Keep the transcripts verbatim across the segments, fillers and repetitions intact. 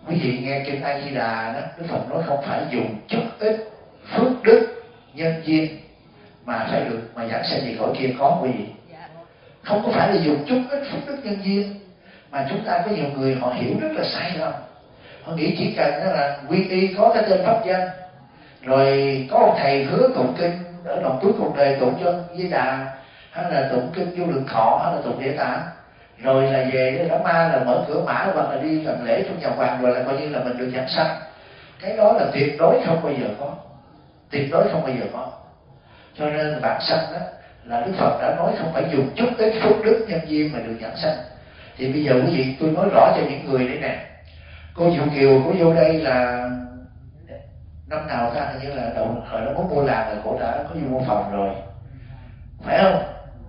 Quý vị nghe kinh A Di Đà đó, Đức Phật nói không phải dùng chút ít phước đức nhân duyên mà phải được mà giảng sanh về cõi kia có quý vị. Không có phải là dùng chút ít phước đức nhân duyên, mà chúng ta có nhiều người họ hiểu rất là sai lầm. Họ nghĩ chỉ cần là quy y có cái tên pháp danh, rồi có ông thầy hứa tụng kinh ở đoạn cuối cùng đời tụng cho Di Đà, hay là tụng kinh Vô Lượng Thọ, hay là tụng Địa Tạng, rồi là về đó ma là mở cửa mã hoặc là đi làm lễ trong nhà hoàng, rồi là coi như là mình được giảng sanh. Cái đó là tuyệt đối không bao giờ có, tuyệt đối không bao giờ có. Cho nên bản sanh đó là Đức Phật đã nói không phải dùng chút ít phước đức nhân duyên mà được giảng sanh. Thì bây giờ quý vị tôi nói rõ cho những người đấy nè. Cô Diệu Kiều cô vô đây là năm nào ta, hình như là đầu hồi nó muốn mua làng là cô đã có vô mua phòng rồi, phải không?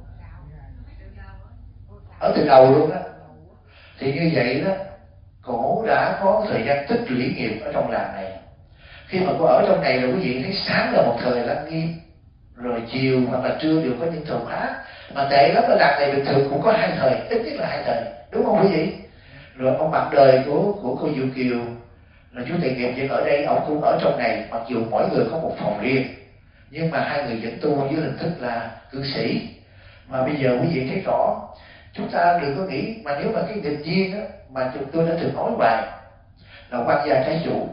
Ở từ đầu luôn á. Thì như vậy đó, cổ đã có thời gian tích lũy nghiệp ở trong làng này. Khi mà cô ở trong này là quý vị thấy sáng là một thời lăng nghiêm, rồi chiều hoặc là trưa đều có những thời khóa. Mà tệ lắm là làng này bình thường cũng có hai thời, ít nhất là hai thời, đúng không quý vị? Rồi ông bạn đời của của cô Diệu Kiều là chú thầy nghiệp, vẫn ở đây, ông cũng ở trong này, mặc dù mỗi người có một phòng riêng, nhưng mà hai người vẫn tu dưới hình thức là cư sĩ. Mà bây giờ quý vị thấy rõ, chúng ta đừng có nghĩ mà nếu mà cái nghịch duyên á, mà chúng tôi đã từng nói hoài là quan gia trái chủ.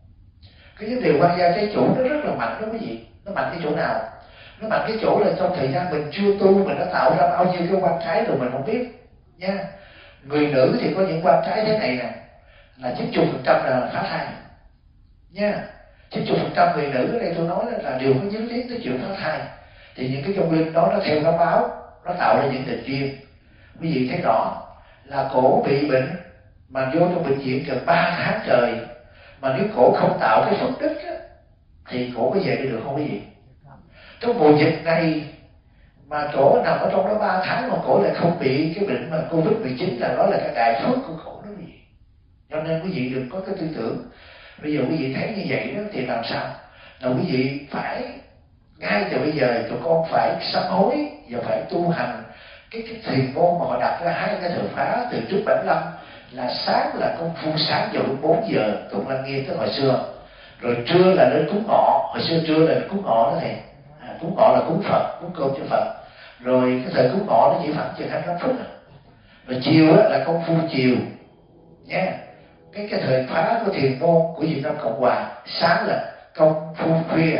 Cái vấn đề quan gia trái chủ nó rất là mạnh đó quý vị. Nó mạnh cái chỗ nào? Nó mạnh cái chỗ là trong thời gian mình chưa tu, mình đã tạo ra bao nhiêu cái quan trái rồi mình không biết nha. Người nữ thì có những quan trái thế này nè, là chín mươi phần trăm là phá thai nha. chín mươi phần trăm người nữ ở đây tôi nói là đều có dính líu tới chuyện phá thai. Thì những cái dòng linh đó nó theo nó báo, nó tạo ra những tình duyên. Quý vị thấy rõ là cổ bị bệnh mà vô trong bệnh viện gần ba tháng trời, mà nếu cổ không tạo cái phước đức á, thì cổ có về được không quý vị? Trong mùa dịch này mà cổ nằm ở trong đó ba tháng mà cổ lại không bị cái bệnh mà Covid mười chín, là đó là cái đại phước của cổ đó quý vị. Cho nên quý vị đừng có cái tư tưởng bây giờ quý vị thấy như vậy đó thì làm sao? Là quý vị phải ngay từ bây giờ tụi con phải sám hối và phải tu hành cái cái thiền môn mà họ đặt ra hai cái thời khóa từ trước bảy mươi lăm, là sáng là công phu sáng vào lúc bốn giờ tụng lăng nghiêm tới hồi xưa, rồi trưa là đến cúng ngọ, hồi xưa trưa là cúng ngọ đó thầy, à, cúng ngọ là cúng Phật, cúng cơm cho Phật, rồi cái thời cúng ngọ nó chỉ khoảng chừng hai mươi lăm phút, rồi chiều á là công phu chiều nha. Cái cái thời khóa của thiền môn của Việt Nam Cộng Hòa, sáng là công phu khuya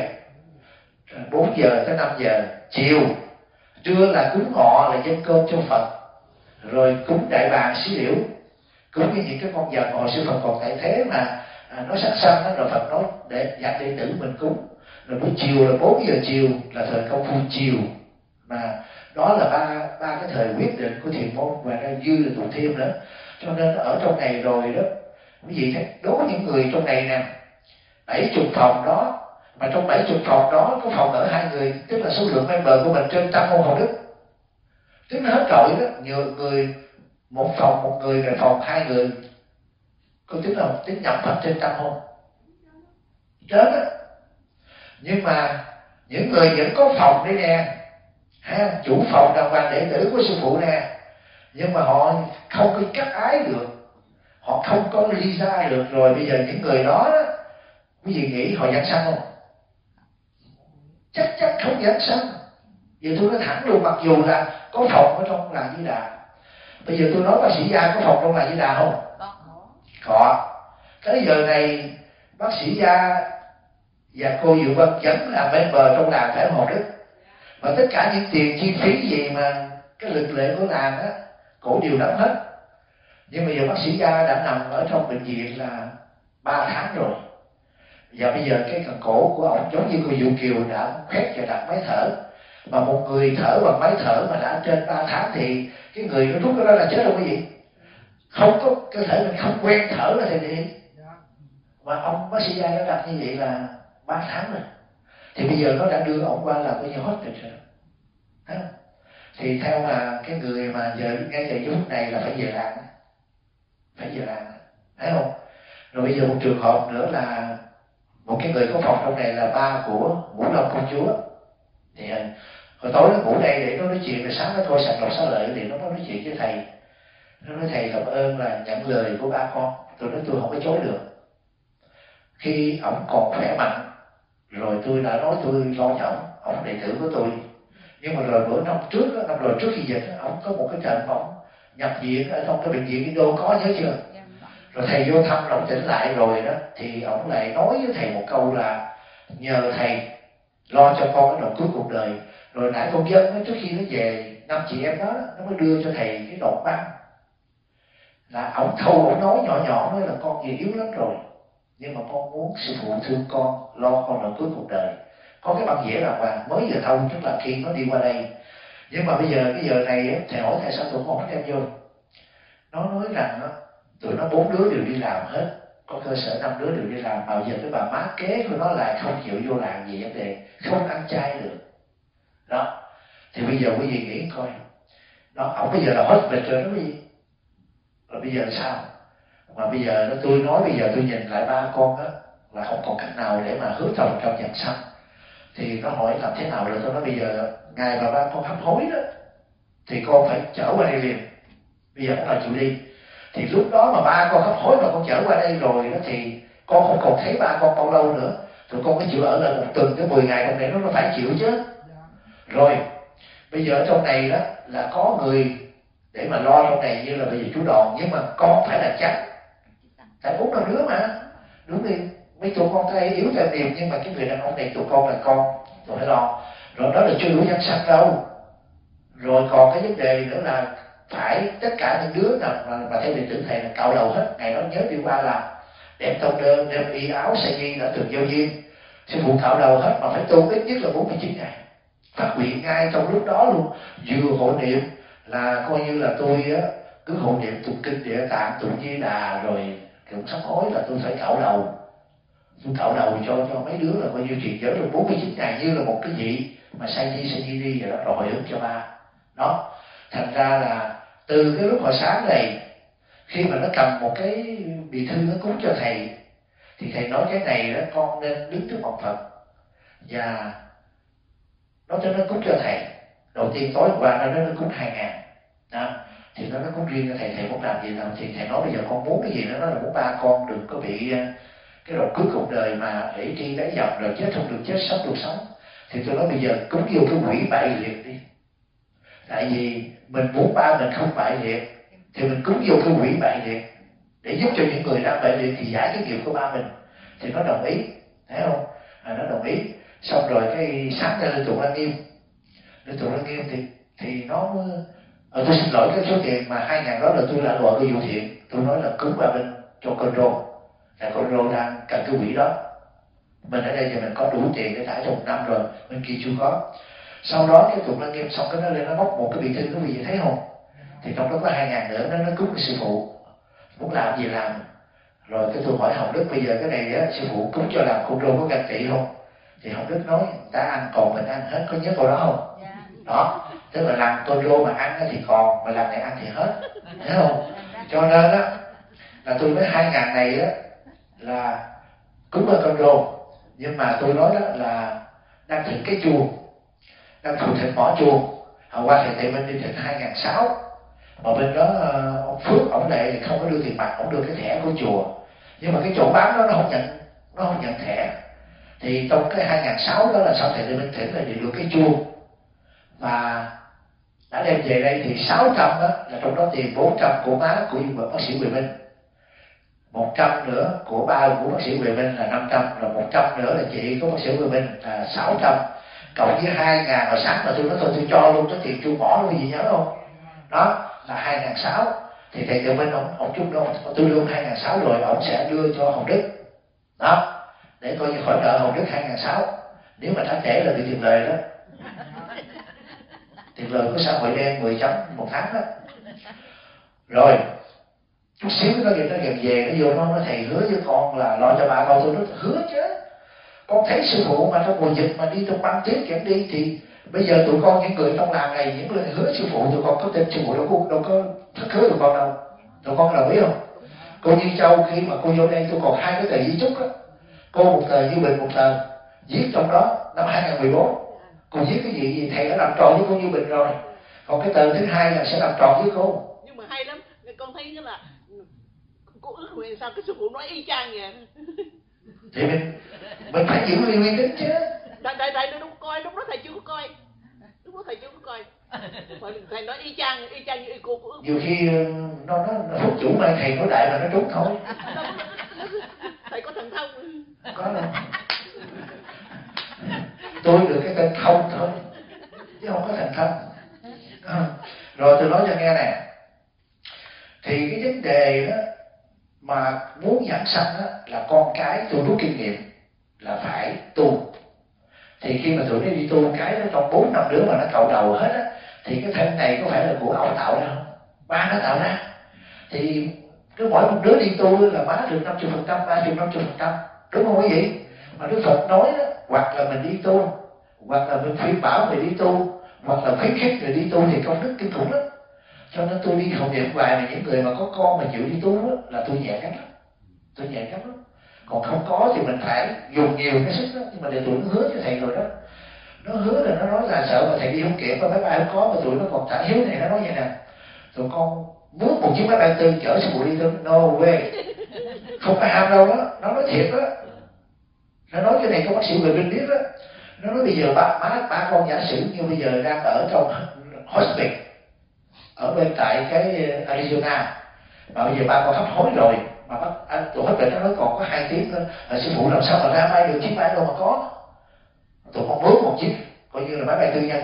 bốn giờ tới năm giờ, chiều trưa là cúng ngọ là dâng cơm cho Phật, rồi cúng đại bàng xí liễu, cúng với những cái con vật mà hồi xưa Phật còn tại thế mà à, nó sắc xanh đó, rồi Phật nói để dặn đệ tử mình cúng. Rồi buổi chiều là bốn giờ chiều là thời công phu chiều, mà đó là ba ba cái thời quyết định của thiền môn, và ra dư là tụ thêm nữa. Cho nên ở trong này rồi đó quý vị thấy, đối với những người trong này nè, bảy chục phòng đó, mà trong bảy chục phòng đó có phòng ở hai người, tức là số lượng member của mình trên trăm môn hộ đức, tức là hết trội đó. Nhiều người một phòng một người, rồi phòng hai người, có tính là tính nhẩm thành trên trăm môn chết á. Nhưng mà những người vẫn có phòng đấy nè, ha, chủ phòng đàng hoàng đệ tử của sư phụ nè, nhưng mà họ không có cắt ái được, họ không có ly ra được. Rồi bây giờ những người đó, đó quý vị nghĩ họ giảng sanh không? Chắc chắn không giảng sanh. Giờ tôi nói thẳng luôn, mặc dù là có phòng ở trong làng Di Đà. Bây giờ tôi nói bác sĩ Gia có phòng trong làng Di Đà không? Có. Tới giờ này bác sĩ Gia và cô Diệu Vân vẫn là member trong làng Thể Hồ Đức, và tất cả những tiền chi phí gì mà cái lực lệ của làng á, cổ đều đóng hết. Nhưng bây giờ bác sĩ Gia đã nằm ở trong bệnh viện là ba tháng rồi, và bây giờ cái cần cổ của ông giống như cô Diệu Kiều đã khoét và đặt máy thở. Mà một người thở bằng máy thở mà đã trên ba tháng thì cái người nó rút cái đó là chết rồi quý vị. Không có cơ thể mình không quen thở là thì gì. Mà ông bác sĩ Gia nó đặt như vậy là ba tháng rồi, thì bây giờ nó đã đưa ông qua là coi như hospital rồi. Thấy không? Thì theo là cái người mà giờ ngay giờ phút này là phải về làng, phải về làng, thấy không? Rồi bây giờ một trường hợp nữa là một cái người có phòng trong này là ba của Ngũ Long Công Chúa, thì hồi tối nó ngủ đây để nó nói chuyện, rồi sáng nó thôi sạch lọc xá lợi thì nó nói chuyện với thầy. Nó nói thầy cảm ơn là nhận lời của ba con. Tôi nói tôi không có chối được. Khi ổng còn khỏe mạnh, rồi tôi đã nói tôi lo cho ổng, ổng đệ tử của tôi. Nhưng mà rồi bữa năm trước, năm rồi trước khi dịch, ổng có một cái trận ổng nhập viện ở trong cái bệnh viện Indo, có nhớ chưa? Rồi thầy vô thăm, ổng tỉnh lại rồi đó, thì ổng lại nói với thầy một câu là nhờ thầy lo cho con cái đoạn cuối cuộc đời. Rồi nãy con dân đó, trước khi nó về, năm chị em đó, nó mới đưa cho thầy cái đoạn băng. Là ổng thâu, ổng nói nhỏ nhỏ, nói là con gì yếu lắm rồi, nhưng mà con muốn sư phụ thương con, lo con đoạn cuối cuộc đời. Có cái băng vẽ là hoàng mới vừa thâu, tức là khi nó đi qua đây. Nhưng mà bây giờ, cái giờ này thầy hỏi tại sao tụi con không đem vô. Nó nói rằng đó, tụi nó bốn đứa đều đi làm hết, có cơ sở năm đứa đều đi làm, mà giờ cái bà má kế của nó lại không chịu vô làm gì vấn đề, không ăn chay được. Đó, thì bây giờ quý vị nghĩ coi, nó ổng bây giờ là hết bệnh rồi đó quý vị. Rồi bây giờ sao? Mà bây giờ nó tôi nói bây giờ tôi nhìn lại ba con đó là không còn cách nào để mà hướng trồng trong nhân sanh. Thì nó hỏi làm thế nào rồi, tôi nói bây giờ ngày mà ba con hấp hối đó thì con phải trở qua đây liền. Bây giờ con là chịu đi. Thì lúc đó mà ba con hấp hối mà con trở qua đây rồi đó thì con không còn thấy ba con bao lâu nữa. Tụi con có chịu ở lại một tuần tới mười ngày trong này, nó phải chịu chứ. Rồi bây giờ ở trong này đó là có người để mà lo trong này, như là bây giờ chú Đòn, nhưng mà con phải là chắc. Tại bốn đứa mà, đúng đi. Mấy tụi con thấy yếu tại niềm, nhưng mà cái người đàn ông này tụi con là con, tụi phải lo. Rồi đó là chưa đủ nhân sanh đâu. Rồi còn cái vấn đề nữa là phải tất cả những đứa nào mà, mà theo đệ tử thầy là cạo đầu hết. Ngày đó nhớ đi qua là đem tông đơn, đem y áo xe nhi đã từng giao duyên, sư phụ cạo đầu hết, mà phải tu ít nhất là bốn mươi chín ngày. Phát nguyện ngay trong lúc đó luôn, vừa hộ niệm là coi như là tôi á, cứ hộ niệm tụng kinh Địa Tạng, tụng Di Đà, rồi cũng sắp hối là tôi phải cạo đầu. Tôi cạo đầu cho cho mấy đứa là coi như chuyện nhớ được bốn mươi chín ngày, như là một cái vị mà say đi say đi đi vậy đó, rồi hồi hướng cho ba. Đó, thành ra là từ cái lúc hồi sáng này, khi mà nó cầm một cái bì thư nó cúng cho thầy, thì thầy nói cái này đó con nên đứng trước mặt Phật và nó cho nó cúng cho thầy. Đầu tiên tối qua nó nói nó cúng hai ngàn đó, thì nó nó cúng riêng cho thầy. Thầy muốn làm gì nào thì thầy nói bây giờ con muốn cái gì đó, nó là muốn ba con đừng có bị cái đoạn cuối cuộc đời mà để tri đáy dọc, rồi chết không được chết, sống được sống. Thì tôi nói bây giờ cúng vô cái quỷ bại liệt đi. Tại vì mình muốn ba mình không bại liệt thì mình cúng vô cái quỷ bại liệt để giúp cho những người đang bại liệt thì giải cái nghiệp của ba mình. Thì nó đồng ý, thấy không? À, nó đồng ý. Xong rồi cái sáng ra lên tụng Lăng Nghiêm, lên tụng Lăng Nghiêm thì thì nó ờ, tôi xin lỗi cái số tiền mà hai ngàn đó là tôi đã gọi cái vụ thiện. Tôi nói là cúng ba bên cho con rô, là con rô đang cần cái quỷ đó. Mình ở đây thì mình có đủ tiền để thả trong một năm rồi, bên kia chưa có. Sau đó cái tụng Lăng Nghiêm xong cái nó lên nó bóc một cái bì thư, quý vị thấy không? Thì trong đó có hai ngàn nữa, nó nó cúng cái sư phụ, muốn làm gì làm. Rồi cái tôi hỏi Hồng Đức bây giờ cái này á, sư phụ cúng cho làm con rô có canh trị không? Thì Hồng Đức nói ta ăn còn mình ăn hết, có nhớ câu đó không? Yeah. Đó, tức là làm con rô mà ăn thì còn, mà làm này ăn thì hết, thấy không? Cho nên á là tôi nói hai ngàn này á là cúng ở con rô, nhưng mà tôi nói đó là đang thịt cái chuồng, đang thịt thịt mỏ chuồng. Hôm qua thầy thầy bên đi thịt hai ngàn sáu, mà bên đó ông Phước ổng lại không có đưa tiền mặt, ổng đưa cái thẻ của chùa, nhưng mà cái chỗ bán đó nó không nhận, nó không nhận thẻ. Thì trong cái hai ngàn sáu đó là sau thầy thầy bên thỉnh là được cái chuông, và đã đem về đây thì sáu trăm đó là trong đó tiền bốn trăm của má của bác sĩ Quyền Minh, một trăm nữa của ba của bác sĩ Quyền Minh là năm trăm, rồi một trăm nữa là chị của bác sĩ Quyền Minh là sáu trăm, cộng với hai ngàn hồi sáng mà tôi nói thôi tôi cho luôn cái tiền chuông bỏ luôn, gì nhớ không? Đó là hai ngàn sáu. Thì thầy Tự Minh ông ông chúc đâu tôi đưa hai ngàn sáu rồi ông sẽ đưa cho Hồng Đức đó, để coi như khỏi nợ Hồng Đức hai ngàn sáu. Nếu mà đã trễ là bị tiền lời đó, tiền lời của xã hội đen mười chấm một tháng đó. Rồi chút xíu nó về nó gần về nó vô nó nói thầy hứa với con là lo cho ba con. Tôi nói hứa chứ, con thấy sư phụ mà trong mùa dịch mà đi trong băng tuyết kém đi, thì bây giờ tụi con những người trong làng này, những lời hứa sư phụ tụi con có tin sư phụ đâu có đâu có thất hứa tụi con đâu. Tụi con đồng ý không? Cô Như Châu khi mà cô vô đây tôi còn hai cái tờ di chúc đó, cô một tờ, Như Bình một tờ, viết trong đó năm hai ngàn mười bốn cô viết cái gì gì thầy đã làm tròn với cô Như Bình rồi, còn cái tờ thứ hai là sẽ làm tròn với cô. Nhưng mà hay lắm, thấy cái là cô ước nguyện sao cái sư phụ nói y chang vậy. Thì mình mình phải giữ uy tín chứ. Thầy thầy thầy đúng coi, lúc đó thầy chưa có coi, lúc đó thầy chưa có coi. Thầy nói y chang, y chang như y cô cô ước. Nhiều khi nó nó, nó phúc chủ mà thầy nói đại mà nó trúng thôi. Thầy có thần thông. Có đâu. Tôi được cái tên không thôi, chứ không có thần thông. À, rồi tôi nói cho nghe nè, thì cái vấn đề đó mà muốn giảng sanh đó là con cái tôi rút kinh nghiệm là phải tu. Thì khi mà tụi nó đi tu cái đó trong bốn năm đứa mà nó cạo đầu hết á, thì cái thân này có phải là của ông tạo ra không? Ba nó tạo ra. Thì cứ mỗi một đứa đi tu là má được năm mươi phần trăm, ba mươi năm mươi phần trăm, đúng không quý vị? Mà Đức Phật nói đó, hoặc là mình đi tu, hoặc là mình khuyên bảo người đi tu, hoặc là khuyến khích người đi tu thì công đức kinh khủng lắm. Cho nên tôi đi hậu niệm hoài mà những người mà có con mà chịu đi tu đó, là tôi nhẹ cánh lắm, tôi nhẹ cánh lắm. Còn không có thì mình phải dùng nhiều cái sức đó. Nhưng mà để tụi nó hứa cho thầy rồi đó, nó hứa là nó nói là sợ mà thầy đi không kịp, mà máy bay không có, mà tụi nó còn trả hiếu này. Nó nói vậy nè: tụi con muốn một chiếc máy bay tư chở sư phụ đi tu, no way, không có ham đâu đó. Nó nói thiệt đó, nó nói cái này có bác sĩ người bên biết đó. Nó nói bây giờ ba má ba con giả sử như bây giờ đang ở trong hospital ở bên tại cái Arizona, mà bây giờ ba con hấp hối rồi, mà bác anh tụi hospital nó nói còn có hai tiếng nữa, là sư phụ làm sao mà ra bay được chiếc máy đâu mà có. Tụi con mướn một chiếc coi như là máy bay tư nhân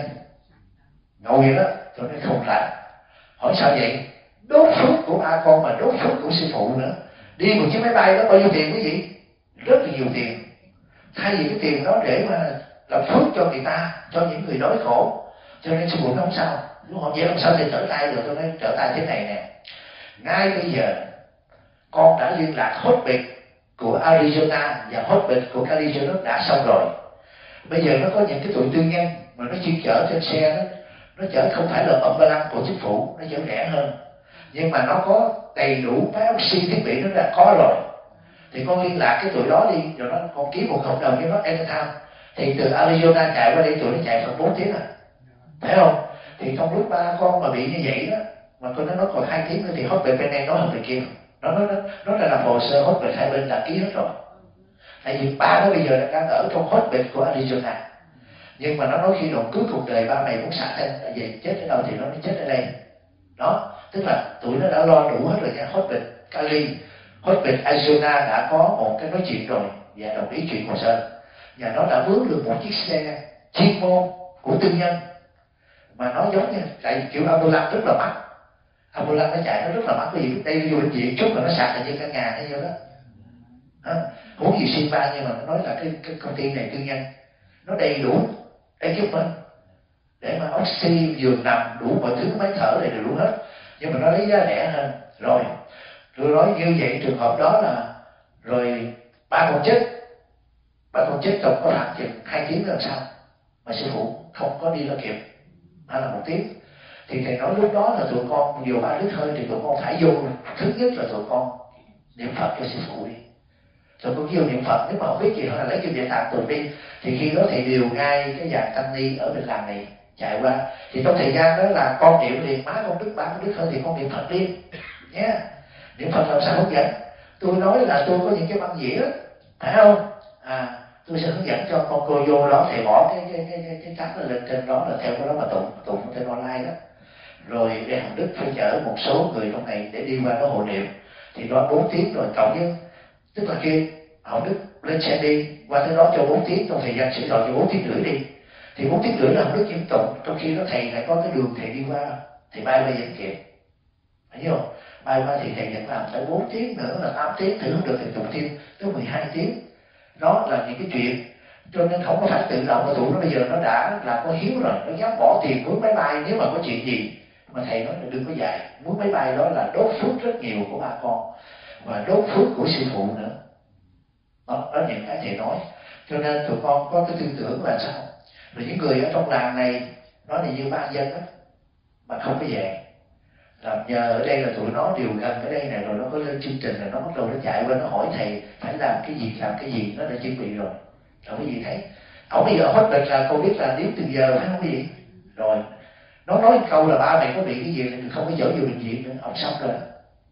ngồi vậy đó, tụi nó không lại. Hỏi sao vậy? Đốt phước của ba con mà đốt phước của sư phụ nữa. Đi một chiếc máy bay đó bao nhiêu tiền quý vị? Rất là nhiều tiền. Thay vì cái tiền đó để mà làm phước cho người ta, cho những người đói khổ, cho nên sư phụ nó không sao. Đúng không? Vậy làm sao để trở tay được? Cho nên trở tay thế này nè. Ngay bây giờ con đã liên lạc hospital của Arizona và hospital của California đã xong rồi. Bây giờ nó có những cái tụi tư nhân mà nó chuyên chở trên xe đó, nó chở không phải là ambulance của chính phủ, nó chở rẻ hơn, nhưng mà nó có đầy đủ máy oxy thiết bị nó đã có rồi. Thì con liên lạc cái tụi đó đi, rồi nó con ký một hợp đồng với nó anytime. Thì từ Arizona chạy qua đây tụi nó chạy khoảng bốn tiếng à, thấy không? Thì trong lúc ba con mà bị như vậy đó, mà con nó nói còn hai tiếng nữa thì hospital bên này nói hơn bên kia, nó nó nó nó là làm hồ sơ hospital hai bên đã ký hết rồi. Tại vì ba nó bây giờ đang ở trong hospital của Arizona, nhưng mà nó nói khi đoạn cuối cuộc đời ba mày muốn xả thân, tại vì chết ở đâu thì nó mới chết ở đây. Đó, tức là tụi nó đã lo đủ hết rồi nha. Hospital Cali, hospital Arizona đã có một cái nói chuyện rồi và đồng ý chuyện hồ sơ, và nó đã mướn được một chiếc xe chuyên môn của tư nhân, mà nó giống như tại kiểu ambulance rất là mắc. Ambulance nó chạy nó rất là mắc, bởi vì đây vô bệnh viện chút là nó sạc là như căn nhà hay vô đó. À, huống gì sinh ba, nhưng mà nó nói là cái, cái công ty này tư nhân, nó đầy đủ equipment để mà oxy, giường nằm, đủ mọi thứ, máy thở này đều đủ hết, nhưng mà nó lấy giá rẻ hơn. Rồi tôi nói như vậy trường hợp đó là rồi ba con chết, ba con chết trong có khoảng chừng hai tiếng làm sao mà sư phụ không có đi ra kịp, hay là một tiếng. Thì thầy nói lúc đó là tụi con vừa ba đứa thôi, thì tụi con phải vô. Thứ nhất là tụi con niệm Phật cho sư phụ đi. Tụi con vô niệm Phật, nếu mà không biết gì là lấy kinh Địa Tạng tụi đi. Thì khi đó thầy điều ngay cái dàn tăng ni ở bên làng này chạy qua. Thì trong thời gian đó là con niệm liền, má con đức ba con đức thôi thì con niệm Phật đi nhé. Yeah. Niệm Phật làm sao hướng dẫn? Tôi nói là tôi có những cái băng dĩa, phải không? À, tôi sẽ hướng dẫn cho con cô vô đó, thầy bỏ cái cái cái cái, cái cắt lên trên đó, là theo cái đó mà tụng tụng trên online đó. Rồi để Hồng Đức phải chở một số người trong này để đi qua đó hộ niệm. Thì đó bốn tiếng rồi cộng với, tức là khi Hồng Đức lên xe đi qua tới đó cho bốn tiếng, trong thời gian sửa soạn cho bốn tiếng rưỡi đi. Thì bốn tiếng rưỡi là Hồng Đức kiểm tụng, trong khi đó thầy lại có cái đường thầy đi qua, thầy bay bay vẫn kịp, phải không? Bay qua thì thầy vẫn làm tới bốn tiếng nữa là tám tiếng, thử không được thì tụng thêm tới mười hai tiếng. Đó là những cái chuyện, cho nên không có phải tự động mà tụi nó bây giờ nó đã là có hiếu rồi, nó dám bỏ tiền mướn máy bay nếu mà có chuyện gì. Mà thầy nói là đừng có dạy, mướn máy bay đó là đốt phước rất nhiều của ba con, và đốt phước của sư phụ nữa. Đó, đó là những cái thầy nói. Cho nên tụi con có cái tư tưởng là sao? Rồi những người ở trong làng này nói là như ban dân đó, mà không có về, làm nhờ ở đây là tụi nó đều gần ở đây này, rồi nó có lên chương trình là nó bắt đầu nó chạy qua nó hỏi thầy phải làm cái gì, làm cái gì, nó đã chuẩn bị rồi. Rồi cái gì thấy ổng bây giờ hết bệnh là cô biết là đến từng giờ phải không cái gì. Rồi nó nói câu là ba mày có bị cái gì thì không có chở vô bệnh viện nữa, ông xong rồi.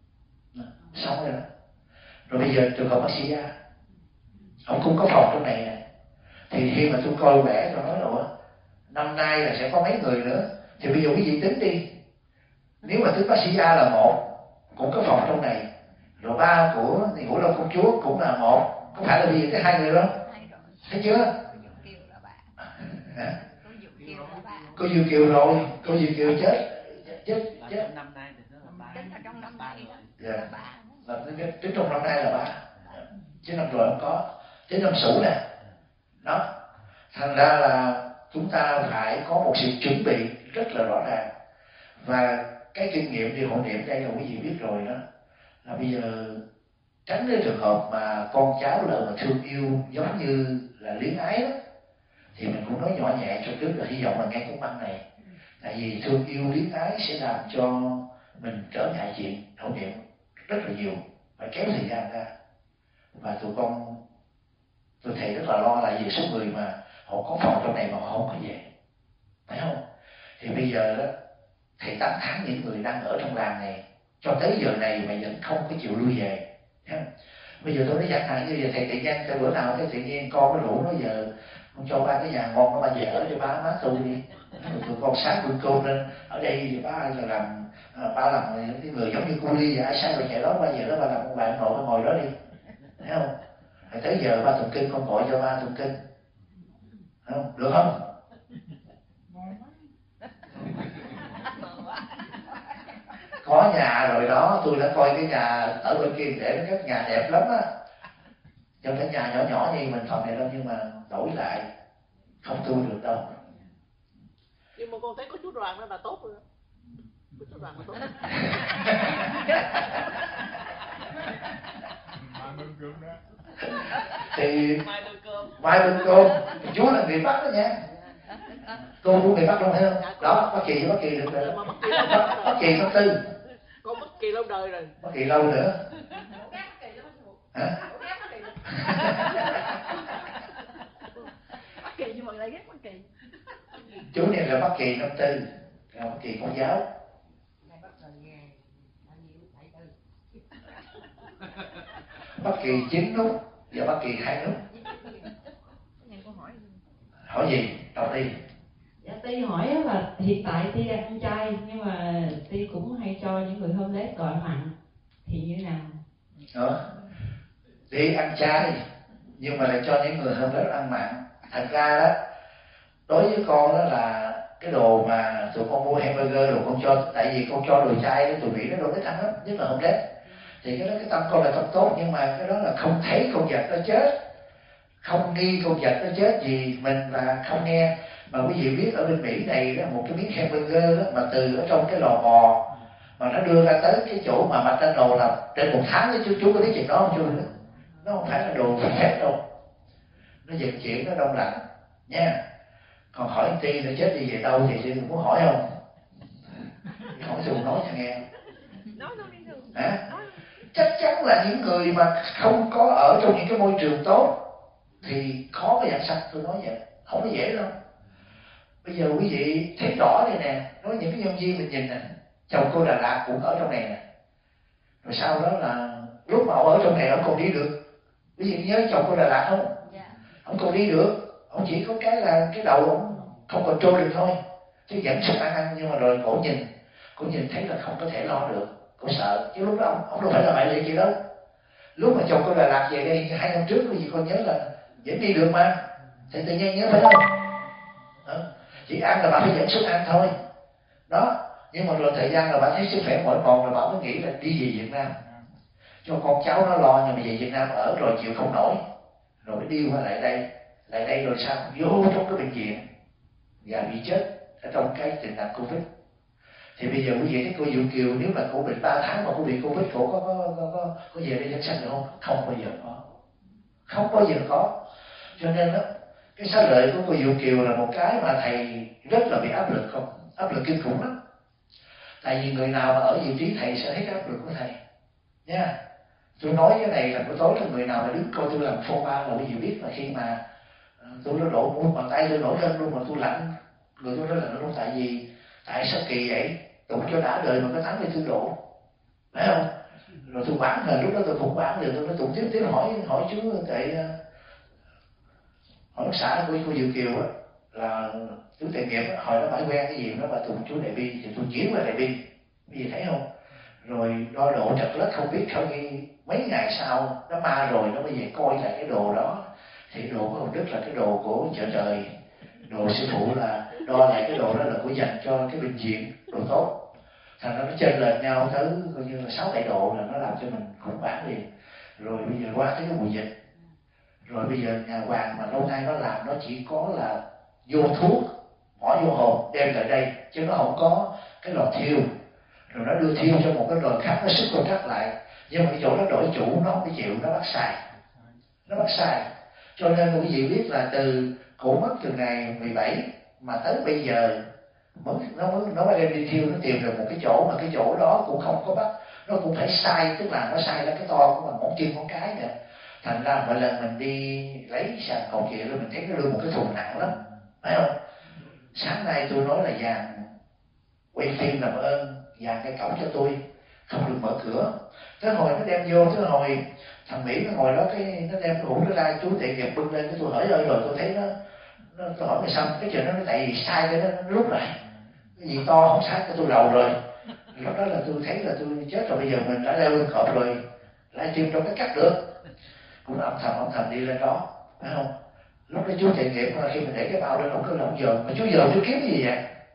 xong rồi đó. Rồi bây giờ trường hợp bác sĩ A, ông cũng có phòng trong này nè, thì khi mà tôi coi vẽ tôi nói rồi, năm nay là sẽ có mấy người nữa, thì bây giờ quý vị tính đi, nếu mà tính bác sĩ A là một, cũng có phòng trong này, rồi ba của thì Ngũ Long Công Chúa cũng là một, có phải là bây giờ tới hai người không? Thấy chưa? Hả? Cô Diệu Kiều rồi, cô Diệu Kiều chết chết chết năm nay thì nó là ba. Tính là trong năm nay là ba. Là tính trong năm nay là ba. Chứ năm rồi không có. Đến năm Sửu nè. Đó. Thành ra là chúng ta phải có một sự chuẩn bị rất là rõ ràng. Và cái kinh nghiệm đi hộ niệm đây là quý vị biết rồi đó. Là bây giờ tránh cái trường hợp mà con cháu lỡ mà thương yêu giống như là luyến ái đó, thì mình cũng nói nhỏ nhẹ cho trước là hy vọng là nghe cuốn băng này. Tại vì thương yêu luyến ái sẽ làm cho mình trở ngại chuyện hộ niệm rất là nhiều, phải kéo thời gian ra. Và tụi con, tôi thầy rất là lo là về số người mà họ có phòng trong này mà họ không có về, phải không? Thì bây giờ đó thầy tán thán những người đang ở trong làng này cho tới giờ này mà vẫn không có chịu lui về. Bây giờ tôi nói chẳng hạn như giờ thầy tự nhiên cái bữa nào cái tự nhiên con nó rủ nó giờ con cho ba cái nhà ngon nó ba về ở cho ba má tu đi, rồi tụi con sáng bữa cơm lên ở đây thì ba là làm à, ba làm cái người giống như cô Ly vậy, ai sai rồi chạy đó ba về đó ba làm con bạn nội ba ngồi đó đi, thấy không? Rồi tới giờ ba tụng kinh con gọi cho ba tụng kinh, thấy không? Được không? Có nhà rồi đó, tôi đã coi cái nhà ở bên kia để các nhà đẹp lắm á, cho cái nhà nhỏ nhỏ như mình phòng này đâu, nhưng mà đổi lại không tu được đâu. Nhưng mà con thấy có chú Đoàn đó là tốt rồi, có chú Đoàn là tốt. Thì mai bên cô chú là người Bắc đó nha, cô của người Bắc không thấy không? Đó, Bắc Kỳ với Bắc Kỳ được rồi, Bắc Kỳ năm tư, con Bắc Kỳ lâu đời rồi, Bắc Kỳ lâu nữa. Hả? Bắc Kỳ nhưng mà lại ghét Bắc Kỳ. Chú này là Bắc Kỳ năm tư, là Bắc Kỳ Công giáo. Bắc Kỳ chín nút và Bắc Kỳ hai nút. Hỏi gì? Đọc đi. Dạ, Ti hỏi là hiện tại Ti đang ăn chay, nhưng mà Ti cũng hay cho những người homeless gọi mặn, thì như nào? Đó. Đi ăn chay nhưng mà lại cho những người homeless ăn mặn. Thật ra đó, đối với con đó là cái đồ mà tụi con mua hamburger đồ con cho, tại vì con cho đồ chay tụi Mỹ nó đồ cái ăn lắm, nhất là homeless. Thì cái đó cái tâm con là tâm tốt, nhưng mà cái đó là không thấy con vật nó chết, không nghi con vật nó chết gì mình và không nghe. Mà quý vị biết ở bên Mỹ này đó, một cái miếng hamburger đó, mà từ ở trong cái lò bò mà nó đưa ra tới cái chỗ mà McDonald's là trên một tháng đó, chú chú có biết chuyện đó không chú? Nó không phải là đồ phép đâu, nó vận chuyển nó đông lạnh nha. Còn hỏi Ti nó chết đi về đâu thì Ti muốn hỏi không? Hỏi tôi nói cho nghe. Hả? Chắc chắn là những người mà không có ở trong những cái môi trường tốt thì khó có dạng sạch, tôi nói vậy, không có dễ đâu. Bây giờ quý vị thấy rõ đây nè, nói những cái nhân viên mình nhìn nè, chồng cô Đà Lạt cũng ở trong này nè, rồi sau đó là lúc mà ông ở trong này ông còn đi được. Quý vị nhớ chồng cô Đà Lạt không? Yeah. Ông còn đi được, ông chỉ có cái là cái đầu ông không còn trôi được thôi, chứ vẫn sức ăn ăn, nhưng mà rồi cổ nhìn, cổ nhìn thấy là không có thể lo được, cổ sợ. Chứ lúc đó ông, ông đâu phải là bại liệt gì đâu. Lúc mà chồng cô Đà Lạt về đây hai năm trước, quý vị con nhớ là vẫn đi được mà, thì tự nhiên nhớ phải không? Đó. Chỉ ăn là bà phải dẫn sức ăn thôi đó. Nhưng mà rồi thời gian là bà thấy sức khỏe mỏi mòn rồi bà mới nghĩ là đi về Việt Nam cho con cháu nó lo, nhưng mà về Việt Nam ở rồi chịu không nổi, rồi mới đi qua lại đây. Lại đây rồi sao vô trong cái bệnh viện và bị chết ở trong cái tình trạng Covid. Thì bây giờ quý vị thấy cô Diệu Kiều, nếu mà cô bệnh ba tháng mà cô bị Covid, cô có có có có, có về đây danh sách được không? Không bao giờ có, không bao giờ có. Cho nên đó, cái xá lợi của cô Diệu Kiều là một cái mà thầy rất là bị áp lực, không áp lực kinh khủng lắm. Tại vì người nào mà ở vị trí thầy sẽ thấy cái áp lực của thầy nha. Tôi nói cái này là buổi tối là người nào mà đứng coi tôi làm phô ba là quý vị biết là khi mà tôi nó đổ mũi bàn tay tôi nổi lên luôn, mà tôi lạnh, người tôi nó lạnh luôn. Tại vì tại sao kỳ vậy? Tụng cho đã đời mà có tám mươi tư độ, phải không? Rồi tôi bán rồi, lúc đó tôi cũng bán được, tôi nói tụng tiếp tiếp hỏi hỏi chú tại hỏi xã của cô Diệu Kiều á, là chú Tề Nghiệp á, hồi đó phải quen cái gì đó mà tụng chú Đại Bi, thì tôi chuyển qua Đại Bi, cái gì thấy không? Rồi đo độ trật lất không biết sau khi mấy ngày sau nó ma rồi nó mới về coi lại cái đồ đó, thì đồ của ông Đức là cái đồ của chợ trời, đồ sư phụ là đo lại cái đồ đó là của dành cho cái bệnh viện, đồ tốt, thành ra nó chênh lệch nhau tới coi như là sáu bảy độ, là nó làm cho mình khủng hoảng liền. Rồi bây giờ qua tới cái mùa dịch, rồi bây giờ nhà Hoàng mà lâu nay nó làm nó chỉ có là vô thuốc bỏ vô hộp đem lại đây, chứ nó không có cái lò thiêu, rồi nó đưa thiêu cho một cái nồi khác, nó sức con cắt lại, nhưng mà cái chỗ nó đổi chủ nó không có chịu, nó bắt xài nó bắt xài cho nên quý vị biết là từ cổ mất từ ngày mười bảy mà tới bây giờ mới nó mới nó mới đem đi thiêu, nó tìm được một cái chỗ mà cái chỗ đó cũng không có bắt, nó cũng phải sai, tức là nó sai ra cái to của bằng ngón chân ngón cái nữa. Thành ra mỗi lần mình đi lấy sàn cầu kia rồi mình thấy nó đưa một cái thùng nặng lắm, phải không? Sáng nay tôi nói là vàng quay phim làm ơn vàng cái cổng cho tôi, không được mở cửa. Tới hồi nó đem vô, tới hồi thằng Mỹ nó ngồi đó, cái nó đem cái hũ nó ra, chú Tệ Nghiệp bưng lên, cái tôi hỏi ơi, rồi tôi thấy nó, nó tôi hỏi là sao cái chuyện đó nó tại vì sai cái nó, nó rút lại, cái gì to không sai cái tôi đầu rồi. Lúc đó là tôi thấy là tôi chết rồi, bây giờ mình đã leo lên cọp rồi, lại tìm đâu cái cắt được, cũng âm thầm âm thầm đi lên đó, phải không? Lúc đó chú Tệ Nghiệp khi mình để cái bao lên không có lòng giờ, mà chú giờ chú kiếm cái gì vậy?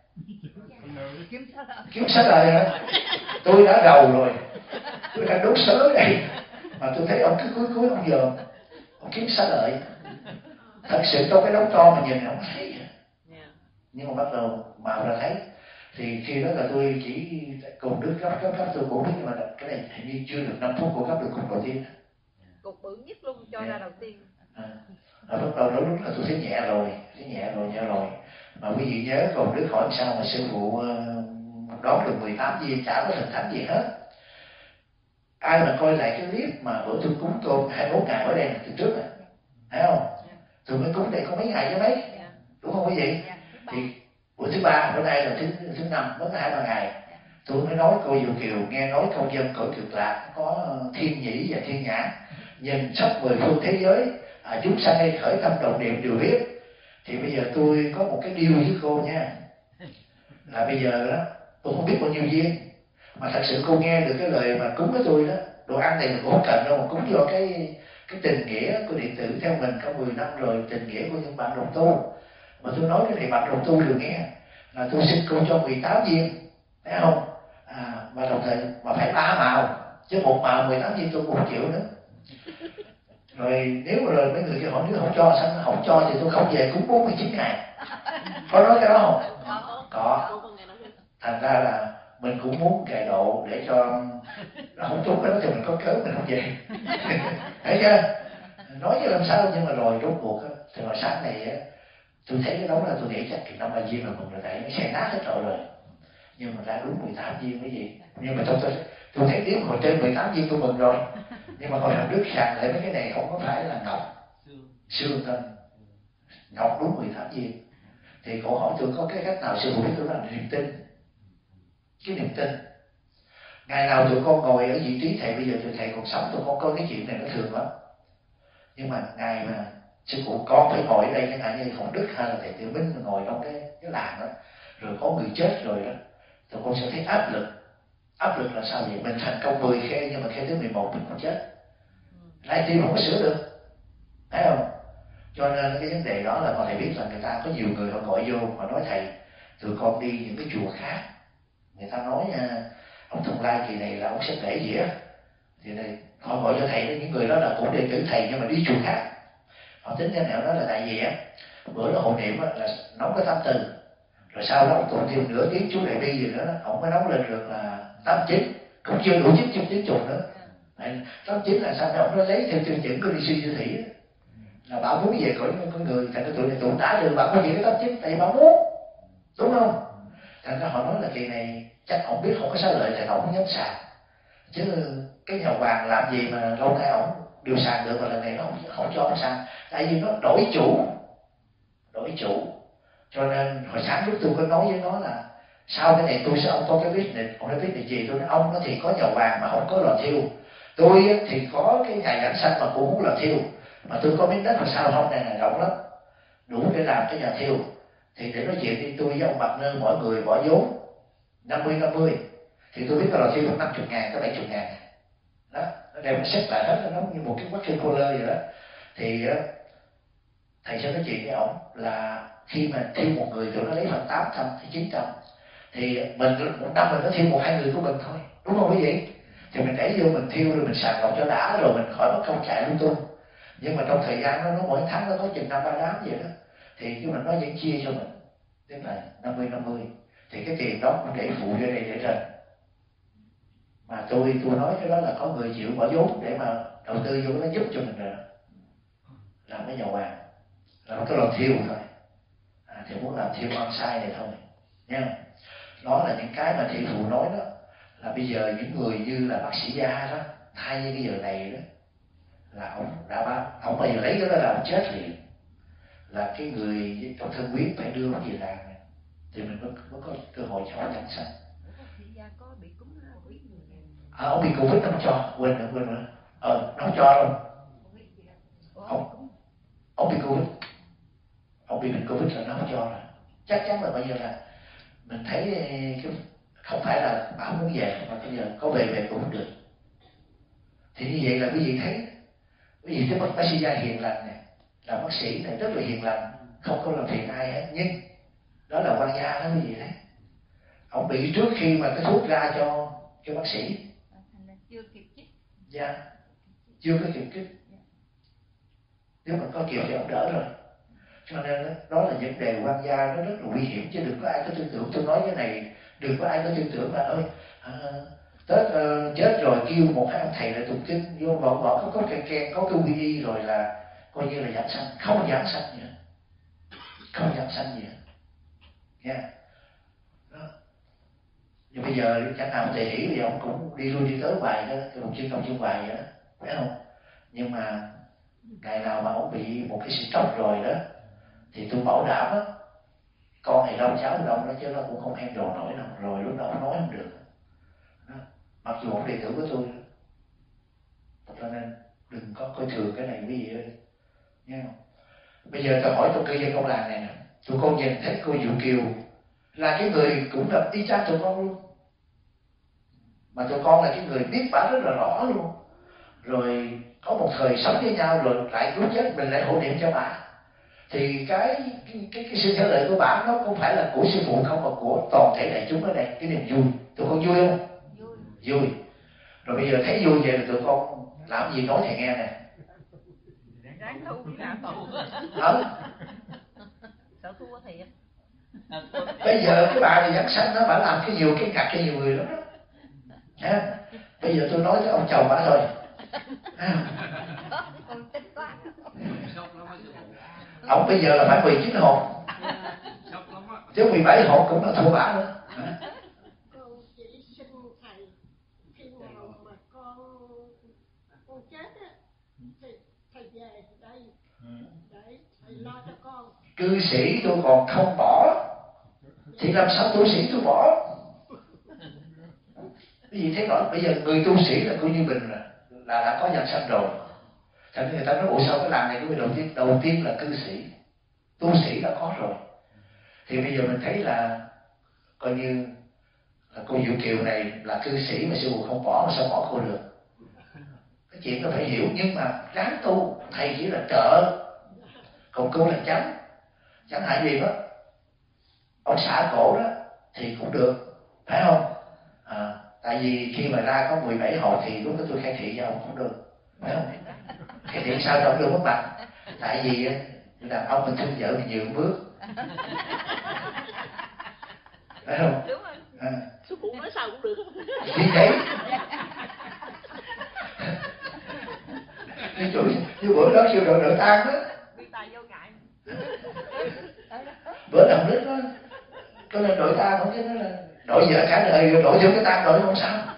Kiếm sách lời hả? Tôi đã đầu rồi, tôi đã đốt sớ đây mà tôi thấy ông cứ cuối cuối ông giờ ông kiếm sách lợi. Thật sự trong cái đống to mà nhìn không thấy, nhưng mà bắt đầu màu ra thấy. Thì khi đó là tôi chỉ cùng Đức gấp gấp gấp tôi cũng biết, nhưng mà cái này hình như chưa được năm phút của gấp được cục đầu tiên. Cục bự nhất luôn cho yeah. ra đầu tiên. À, à, bắt đầu đó lúc là tôi thấy nhẹ rồi, thấy nhẹ rồi, nhẹ rồi. Mà quý vị nhớ còn Đức hỏi sao mà sư phụ uh, đón được mười tám viên, chả có thần thánh gì hết. Ai mà coi lại cái clip mà bữa tôi cúng tôm hai mươi mốt ngày ở đây từ trước này, thấy không? Tôi mới cúng đây có mấy ngày chứ mấy, đúng không quý vị? Thì bữa thứ ba, bữa nay là thứ thứ năm, mất hai ba ngày. Tôi mới nói cô Diệu Kiều nghe nói công dân cõi Cực Lạc có thiên nhĩ và thiên nhãn, nhìn khắp mười phương thế giới, à, chúng sanh đây khởi tâm động niệm đều biết. Thì bây giờ tôi có một cái điều với cô nha, là bây giờ đó tôi không biết bao nhiêu viên, mà thật sự cô nghe được cái lời mà cúng với tôi đó, đồ ăn này mình cũng không cần đâu, mà cúng vô cái cái tình nghĩa của điện tử theo mình có mười năm rồi, tình nghĩa của những bạn đồng tu. Mà tôi nói cái này bạn đồng tu được nghe, là tôi xin cô cho mười tám viên, thấy không? À, mà đồng thời mà phải ba màu, chứ một màu mười tám viên tôi cũng không chịu nữa. Rồi nếu mà rồi mấy người kia hỏi nếu không cho sao không cho thì tôi không về cúng bốn mươi chín ngày. Có nói cái đó không? Có. Thành ra là mình cũng muốn cài độ để cho nó không trúng cái đó thì mình có cớ mình không về. Thấy chưa? Nói chứ làm sao, nhưng mà rồi rốt cuộc á, thì hồi sáng này á, tôi thấy cái đó là tôi nghĩ chắc cái năm ba viên là mừng rồi, tại nó xe nát hết trội rồi. Nhưng mà ra đúng mười tám viên cái gì. Nhưng mà tôi tôi, tôi thấy nếu hồi trên mười tám viên tôi mừng rồi. Nhưng mà hồi làm Đức sàng lại mấy cái này không có phải là ngọc, xương thôi. Ngọc đúng mười tám viên. Thì cậu hỏi tôi có cái cách nào sư phụ biết tôi là niềm tin. Cái niềm tin. Ngày nào tụi con ngồi ở vị trí thầy, bây giờ tụi thầy còn sống, tụi con có cái chuyện này nó thường lắm. Nhưng mà ngày mà sư phụ con phải ngồi ở đây, chẳng hạn như Hồng Đức hay là thầy Tiểu Minh ngồi trong cái cái làng đó, rồi có người chết rồi đó, tụi con sẽ thấy áp lực. Áp lực là sao vậy? Mình thành công mười khe nhưng mà khe thứ mười một mình không chết, lại tim không có sửa được, thấy không? Cho nên cái vấn đề đó là mọi thầy biết là người ta có nhiều người họ gọi vô, họ nói thầy tụi con đi những cái chùa khác, người ta nói ông Thông Lai kỳ này là ông sẽ lễ gì á, thì này họ gọi cho thầy, những người đó là cũng đệ tử thầy nhưng mà đi chùa khác. Họ tính thế nào đó là tại vì á, bữa đó hộ niệm á, là nóng cái tám từ, rồi sau đó ông tụng thêm nửa tiếng chú Đại Bi gì nữa, ông mới nóng lên được là tám chín, cũng chưa đủ chín chín tiếng chục nữa. Tám chín là sao? Ông nó lấy theo tiêu chuẩn của đi suy như thủy, là bảo muốn về cõi con người, thành cái tụi này tụi đã được bảo có gì cái tám chín, tại vì bảo muốn, đúng không? Thành ra họ nói là kỳ này chắc ông biết không có xá lợi thì ông không dám sàng, chứ cái nhà Hoàng làm gì mà lâu nay ông điều sàng được, mà lần này nó không, không cho ông sàng, tại vì nó đổi chủ, đổi chủ. Cho nên hồi sáng lúc tôi có nói với nó là sau cái này tôi sẽ ông có cái business, ông nói business gì, tôi nói ông nó thì có nhà Hoàng mà không có lò thiêu, Tôi thì có cái nhà giảng sanh mà cũng muốn làm thiêu, mà tôi có miếng đất mà sao không này là rộng lắm, đủ để làm cái nhà thiêu. Thì để nói chuyện đi, tôi với ông Bạc Nơ mỗi người bỏ vốn năm mươi năm mươi, thì tôi biết là thiêu khoảng năm mươi ngàn tới bảy mươi ngàn đó, nó đem nó xếp lại hết, nó như một cái working collar vậy đó. Thì thầy sẽ nói chuyện với ông là khi mà thiêu một người tụi nó lấy khoảng tám trăm hay chín trăm, thì mình một năm mình có thiêu một hai người của mình thôi, đúng không quý vị? Thì mình đẩy vô mình thiêu rồi mình sàng lọc cho đã, rồi mình khỏi mất công chạy lung tung. Nhưng mà trong thời gian đó, nó mỗi tháng nó có chừng năm ba đám vậy đó, thì cái mình nó vẫn chia cho mình, tức là năm mươi năm mươi, thì cái tiền đó cũng để phụ cho đây để trên. Mà tôi tôi nói cái đó là có người chịu bỏ vốn để mà đầu tư vô nó giúp cho mình rồi, làm cái nhà hoàng, làm cái lò thiêu thôi. À, thì muốn làm thiêu on sai này thôi nha. Đó là những cái mà thị phụ nói đó, là bây giờ những người như là bác sĩ Gia đó, thay như cái giờ này đó, là ông đã báo, ông bây giờ lấy cái đó là ông chết liền, là cái người trong thân quyến phải đưa nó về làng này, thì mình mới, mới có cơ hội cho họ giảng sanh. À, ông bị Covid nó không cho, quên nữa, quên nữa, ờ, nó không cho đâu. Ông, ông bị Covid, ông bị bệnh Covid là nó không cho rồi. Chắc chắn là bây giờ là mình thấy cái, không phải là bảo muốn về, mà bây giờ có về về cũng không được. Thì như vậy là quý vị thấy, quý vị thấy bác sĩ Gia hiền lành này, là bác sĩ này rất là hiền lành, không có làm phiền ai hết, nhưng đó là quan gia đó quý vị thấy. Ông bị trước khi mà cái thuốc ra cho cho bác sĩ, chưa kịp chích. Dạ, chưa có kịp chích. Nếu mà có kịp thì ông đỡ rồi. Cho nên đó, đó là vấn đề quan gia nó rất là nguy hiểm, chứ đừng có ai có tư tưởng. Tôi nói cái này, đừng có ai có tư tưởng là ơi à, Tết uh, chết rồi kêu một hai ông thầy lại tụng kinh vô bỏ bỏ có có kèn kèn có cái quy y rồi là coi như là giảng sanh. Không giảng sanh gì hết, không giảng sanh gì hết nha. Đó. Nhưng bây giờ chẳng nào thầy hiểu thì ông cũng đi lui đi tới hoài đó, cái một chân công chân hoài vậy đó, phải không? Nhưng mà ngày nào mà ông bị một cái sự stroke rồi đó, thì tôi bảo đảm á, con này đâu cháu đâu, nó chứ nó cũng không handle nổi đâu, rồi lúc đó ông nói không được đó. Mặc dù ông đệ tử của tôi, cho nên đừng có coi thường cái này quý vị ơi, nghe không? Bây giờ tôi hỏi tôi cư dân công làng này nè, tụi con nhìn thấy cô Diệu Kiều là cái người cũng là y chang tụi con luôn, mà tụi con là cái người biết bả rất là rõ luôn, rồi có một thời sống với nhau rồi lại lúc chết mình lại hộ niệm cho bà. Thì cái cái cái, cái sự trả lời của bà nó không phải là của sư phụ không, mà của toàn thể đại chúng ở đây, cái niềm vui. Tụi con vui không? Vui. Vui. Rồi bây giờ thấy vui vậy là tụi con làm gì nói thầy nghe nè. Ráng thu đi nào tù. Không. Sợ thua có thiệt. Bây giờ cái bà này giảng sanh nó bà làm cái nhiều cái ngặt cho nhiều người lắm đó. À, bây giờ tôi nói với ông chồng bà thôi. À. Ông bây giờ là phải mười chín hồn, chứ mười bảy hồn cũng là thua bả nữa. Con chỉ xin thầy khi nào mà con con chết á, thì thầy về đây để thầy lo cho con. Cư sĩ tôi còn không bỏ, thì làm sao tu sĩ tôi bỏ? Cái gì thế đó, bây giờ người tu sĩ là coi như mình là là đã có danh sanh rồi. Cho nên người ta nói ủa sao cái làng này của mình đầu tiên đầu tiên là cư sĩ, tu sĩ đã có rồi. Thì bây giờ mình thấy là coi như là cô Diệu Kiều này là cư sĩ mà sư phụ không bỏ, mà sao bỏ cô được? Cái chuyện nó phải hiểu, nhưng mà ráng tu, thầy chỉ là trợ, còn cô là chánh. Chẳng hạn gì đó ông xã cổ đó thì cũng được, phải không? À, tại vì khi mà ra có mười bảy hộ thì lúc đó tôi khai thị cho ông cũng được, phải không? Khai thị sao cho ông được mất mặt? Tại vì đàn ông mình thương vợ mình nhiều bước, phải không? Đúng rồi. À. Sư phụ nói sao cũng được. Vì vậy như chủ như bữa đó siêu đội đội tan đó, bữa đồng lít đó có nên đội tan không, chứ nó là đội vợ cả đời rồi đội vô cái tan đội không sao.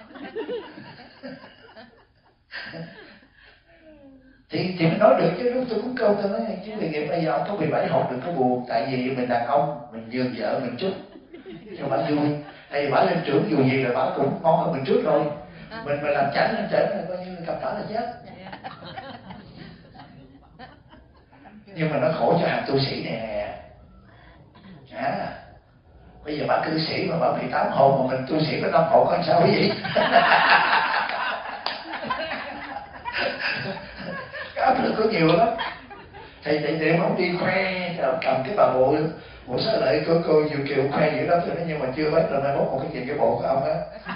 thì thì mình nói được chứ, lúc tôi cũng câu tôi nói chứ người nghiệp bây giờ ông có mười bảy hộp đừng có buồn, tại vì mình đàn ông mình nhường vợ mình chút cho bà vui. Tại vì bà lên trưởng dù gì là bà cũng ngon hơn mình trước rồi, mình mà làm chánh lên trển là coi như cặp đó là chết. Nhưng mà nó khổ cho hàng tu sĩ này nè. À, bây giờ bà cư sĩ mà bà bị tám hồn mà mình tu sĩ có năm hồn có sao cái gì? Cái áp lực có nhiều lắm. Thầy thầy thầy không đi khoe cầm cái bà bộ bộ xá lợi của cô Diệu Kiều khoe dữ lắm rồi đó, nhưng mà chưa biết là mai mốt một cái chuyện cái bộ của ông á.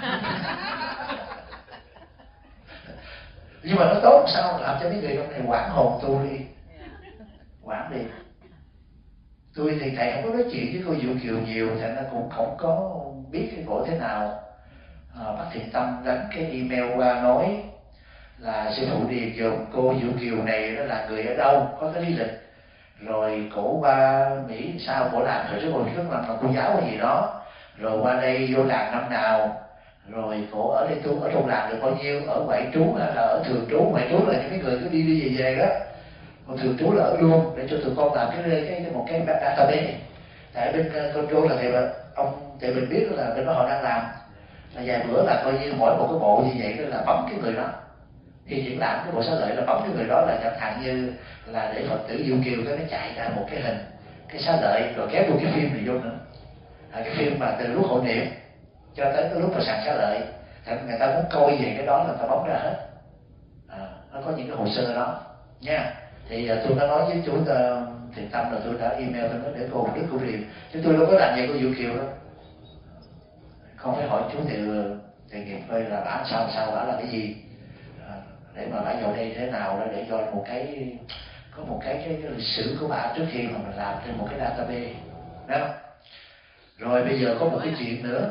Nhưng mà nó tốt sao làm cho mấy người trong này quản hồn tu đi, quản đi. Tôi thì thầy không có nói chuyện với cô Diệu Kiều nhiều, thành ra cũng không có biết cái cổ thế nào. À, bác Thiện Tâm đánh cái email qua nói là sư phụ điền dùm cô Diệu Kiều này đó là người ở đâu, có cái lý lịch, rồi cổ qua Mỹ sao cổ làm rồi, số trước làm là cô giáo hay gì đó, rồi qua đây vô làng năm nào, rồi cổ ở đây tu ở trong làng được bao nhiêu, ở ngoại trú hay là ở thường trú. Ngoại trú là những cái người cứ đi đi về về đó, còn thường trú là ở luôn, để cho tụi con làm cái cái, cái một cái database. Tại bên uh, control là thầy ông thầy mình biết là bên đó họ đang làm, là vài bữa là coi như mỗi một cái bộ như vậy đó là bấm cái người đó. Khi triển lãm cái bộ xá lợi là bấm cái người đó, là chẳng hạn như là để Phật tử Diệu Kiều cái nó chạy ra một cái hình cái xá lợi, rồi kéo vô cái phim này vô nữa. À, cái phim mà từ lúc hội niệm cho tới cái lúc mà sàn xá lợi, thành người ta muốn coi về cái đó là người ta bấm ra hết. À, nó có những cái hồ sơ đó nha. Thì uh, tôi đã nói với chú uh, Thiện Tâm là tôi đã email tôi nói để cô Đức cô Điền, chứ tôi đâu có làm gì cô Diệu Kiều đâu. Không phải hỏi chú thì thì nghiệp coi là bả sao sao bả là cái gì, à, để mà bả vào đây thế nào đó, để cho một cái có một cái cái, cái lịch sử của bả trước khi mà mình làm trên một cái database đó. Rồi bây giờ có một cái chuyện nữa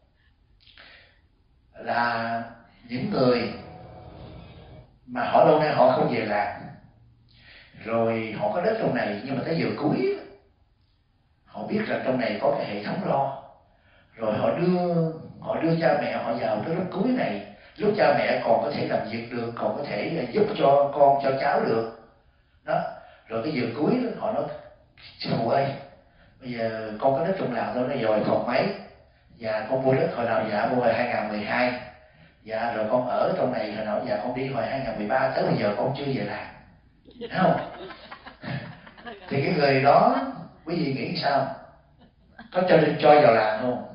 là những người mà họ lâu nay họ không về làng, rồi họ có đất trong này, nhưng mà tới giờ cuối họ biết rằng trong này có cái hệ thống lo, rồi họ đưa họ đưa cha mẹ họ vào tới lúc cuối này, lúc cha mẹ còn có thể làm việc được, còn có thể giúp cho con cho cháu được đó. Rồi cái giờ cuối đó, họ nói sư phụ ơi, bây giờ con có đất trong làng thôi, nó dòi phòng mấy, và con mua đất hồi nào? Dạ mua hồi hai không một hai. Dạ rồi con ở trong này hồi nào? Dạ con đi hồi hai không một ba, tới bây giờ con chưa về làng. Thấy không? Thì cái người đó quý vị nghĩ sao? Có cho nên cho vào làng không?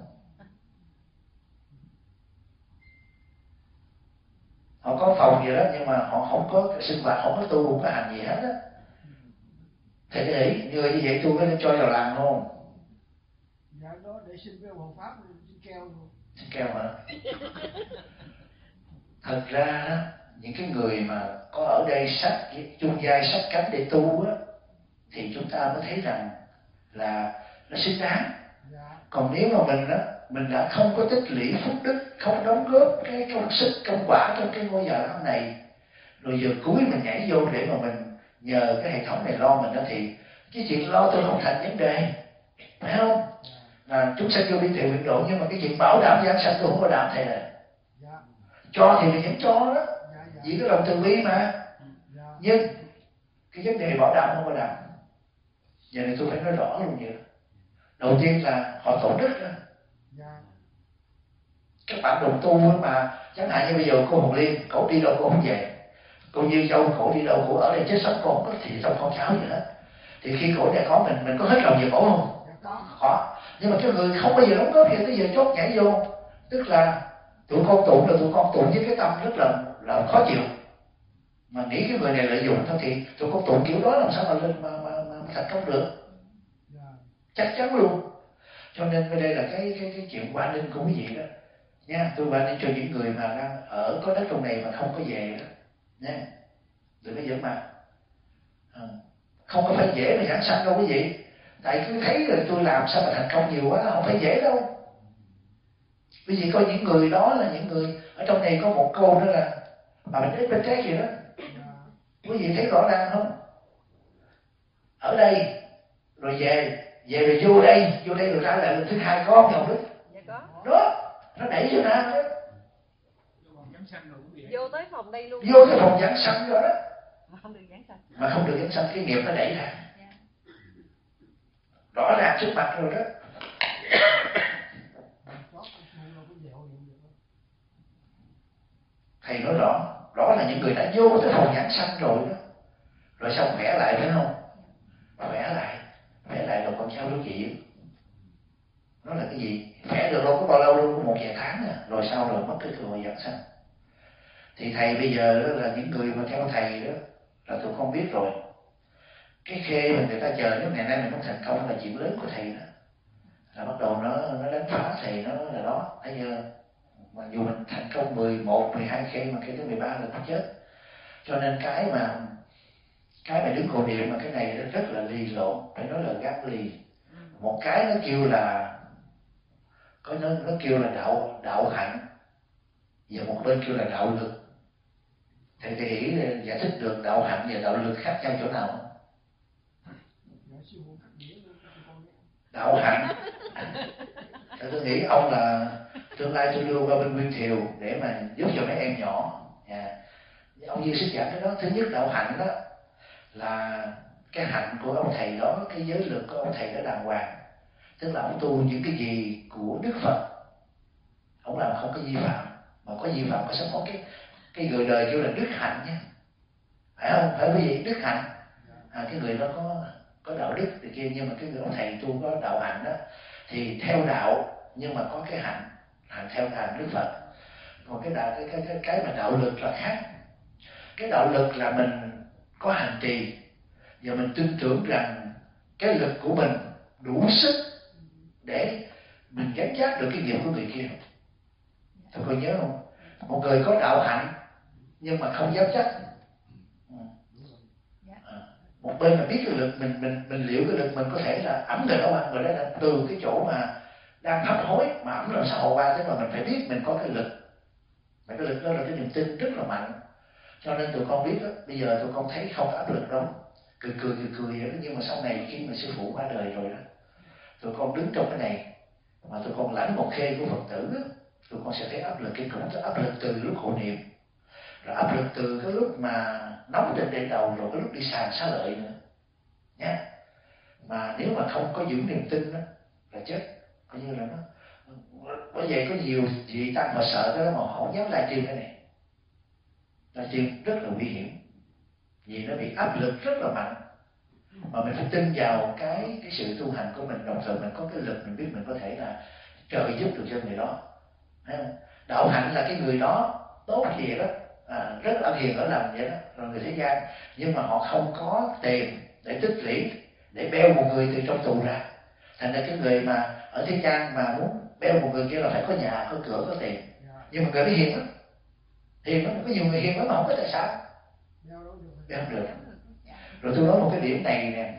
Họ có phòng gì đó nhưng mà họ không có sinh hoạt, không có tu, không có hành gì hết á. Thì nghĩ người như vậy tu có nên cho vào làng không? Dạ đó để xin cái hộ pháp xin keo luôn. Xin keo hả? Thật ra đó, những cái người mà có ở đây sát chung vai sát cánh để tu á, thì chúng ta mới thấy rằng là nó xứng đáng. Dạ. Còn nếu mà mình á, mình đã không có tích lũy phúc đức, không đóng góp cái công sức công quả trong cái ngôi nhà năm này, rồi giờ cuối mình nhảy vô để mà mình nhờ cái hệ thống này lo mình đó, thì cái chuyện lo tôi không thành vấn đề, phải không? Là chúng sanh vô đi thiện nguyện độ, nhưng mà cái chuyện bảo đảm giảng sanh tôi không có đảm thầy này. Dạ. Cho thì mình vẫn cho đó, Dạ, dạ. vì cái lòng từ bi mà. Dạ. Nhưng cái vấn đề bảo đảm không có đảm. Giờ này tôi phải nói rõ luôn vậy. Đầu tiên là họ tổn đức đó. Dạ. Các bạn đồng tu mà chẳng hạn như bây giờ cô Hồng Liên, cổ đi đâu cô không về, cô Như Châu cổ đi đâu cổ ở đây chết sống, cô không có thì trong con cháu gì hết. Thì khi cổ này có mình, mình có hết lòng về cổ không? Dạ có. Khó. Nhưng mà cái người không bao giờ đóng góp gì tới giờ chốt nhảy vô, tức là tụi con tụng là tụi con tụng với cái tâm rất là là khó chịu, mà nghĩ cái người này lợi dụng thôi, thì tụi con tụng kiểu đó làm sao mà lên mà, mà, mà, mà thành công được? Dạ. Chắc chắn luôn. Cho nên bên đây là cái cái cái chuyện quan ninh của quý vị đó nha. Tôi quan ninh cho những người mà đang ở có đất trong này mà không có về đó nha, đừng có giỡn mặt. À, không có phải dễ mà giảng sanh đâu quý vị. Tại cứ thấy rồi tôi làm sao mà thành công nhiều quá, không phải dễ đâu. Quý vị coi những người đó là những người ở trong này có một câu đó là mà mình đến bên trái gì đó. Quý vị thấy rõ ràng không? Ở đây rồi về, về rồi vô đây, vô đây rồi ra lại lần thứ hai có không Ngọc Đức? Dạ có. Đó, nó đẩy cho ra đó. Vô tới phòng đây luôn. Vô cái phòng giảng sanh rồi đó. Mà không được giảng sanh. Mà không được giảng sanh, cái nghiệp nó đẩy ra. Dạ. Rõ ràng trước mặt rồi đó. Thầy nói rõ, đó là những người đã vô tới phòng giảng sanh rồi đó, rồi xong khỏe lại phải không? Khỏe lại, khỏe lại rồi con sao đối chị nó là cái gì? Khỏe được đâu có bao lâu đâu, có một vài tháng à, rồi sau rồi mất cái cơ hội giảng sanh. Thì thầy bây giờ đó là những người mà theo thầy đó là tôi không biết rồi. Cái khê mà người ta chờ nếu ngày nay mình không thành công là chuyện lớn của thầy đó, là bắt đầu nó nó đánh phá thầy, nó là đó. Bây giờ mà dù mình thành công mười một, mười hai khê mà cái thứ mười ba là nó chết. Cho nên cái mà cái mà đứng cổ điệu mà cái này nó rất là lì lộn, phải nói là gắt lì. Một cái nó kêu là có nó nó kêu là đạo đạo hạnh, và một bên kêu là đạo lực. Thầy thì nghĩ giải thích được đạo hạnh và đạo lực khác nhau chỗ nào không? Đạo hạnh, tôi nghĩ ông là tương lai tôi đưa qua bên Nguyên Thiều để mà giúp cho mấy em nhỏ. Yeah. Ông Duy sức giảng cái đó. Thứ nhất đạo hạnh đó là cái hạnh của ông thầy đó, cái giới lực của ông thầy đó đàng hoàng, tức là ông tu những cái gì của Đức Phật, ông làm không có vi phạm, mà có vi phạm có sẽ có cái cái người đời kêu là đức hạnh nha, phải không? Phải cái gì? Đức hạnh. À, cái người đó có có đạo đức thì kia, nhưng mà cái người ông thầy tu có đạo hạnh đó thì theo đạo nhưng mà có cái hạnh, hạnh theo hành Đức Phật. Còn cái đạo cái cái cái, cái mà đạo lực là khác. Cái đạo lực là mình có hành trì và mình tin tưởng rằng cái lực của mình đủ sức để mình gánh vác được cái nghiệp của người kia. Tôi có nhớ không? Một người có đạo hạnh nhưng mà không dám chắc. À, một bên mà biết cái lực mình mình mình liệu cái lực mình có thể là ẩm được không ạ? Rồi đó là từ cái chỗ mà đang hấp hối mà ẩm làm sao qua, tức là mình phải biết mình có cái lực. Và cái lực đó là cái niềm tin rất là mạnh. Cho nên tụi con biết đó, bây giờ tụi con thấy không áp lực đâu, cười cười cười cười đó. Nhưng mà sau này khi mà sư phụ qua đời rồi đó, tụi con đứng trong cái này mà tụi con lãnh một khê của Phật tử đó, tụi con sẽ thấy áp lực kinh khủng. Áp lực từ lúc hộ niệm, rồi áp lực từ cái lúc mà nóng trên đỉnh đầu, rồi cái lúc đi sàn xá lợi nữa nhé. Mà nếu mà không có giữ niềm tin đó là chết, coi như là nó. Bởi vậy có nhiều vị tăng mà sợ cái đó mà không dám livestream cái này. Livestream rất là nguy hiểm, vì nó bị áp lực rất là mạnh. Mà mình phải tin vào cái cái sự tu hành của mình, đồng thời mình có cái lực, mình biết mình có thể là trợ giúp được cho người đó. Đạo hạnh là cái người đó tốt gì đó, à, rất là hiền ở làm vậy đó, rồi người thế gian, nhưng mà họ không có tiền để tích lũy để beo một người từ trong tù ra. Thành ra cái người mà ở thế gian mà muốn beo một người kia là phải có nhà, có cửa, có tiền. Nhưng mà người đó hiền lắm, hiền lắm, có nhiều người hiền lắm mà không có tài sản, beo không được. Rồi tôi nói một cái điểm này nè,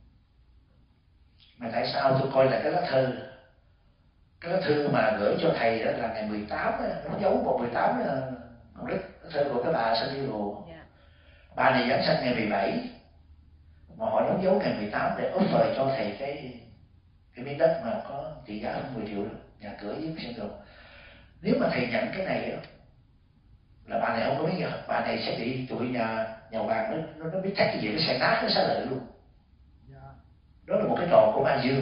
mà tại sao tôi coi là cái lá thư, cái lá thư mà gửi cho thầy đó là ngày mười tám, nó giấu một mười tám Hồng Đức, lá thư của cái bà San Diego. Bà này giảng sanh ngày mười bảy, mà họ đóng dấu ngày mười tám để offer cho thầy cái cái miếng đất mà có trị giá hơn mười triệu đó, nhà cửa với cái sân rồi. Nếu mà thầy nhận cái này đó, là bà này không có biết, bà này sẽ bị tụi nhà nhà vàng nó nó biết chắc cái gì, nó sẽ nát, nó xá lợi luôn. Đó là một cái trò của ma dương.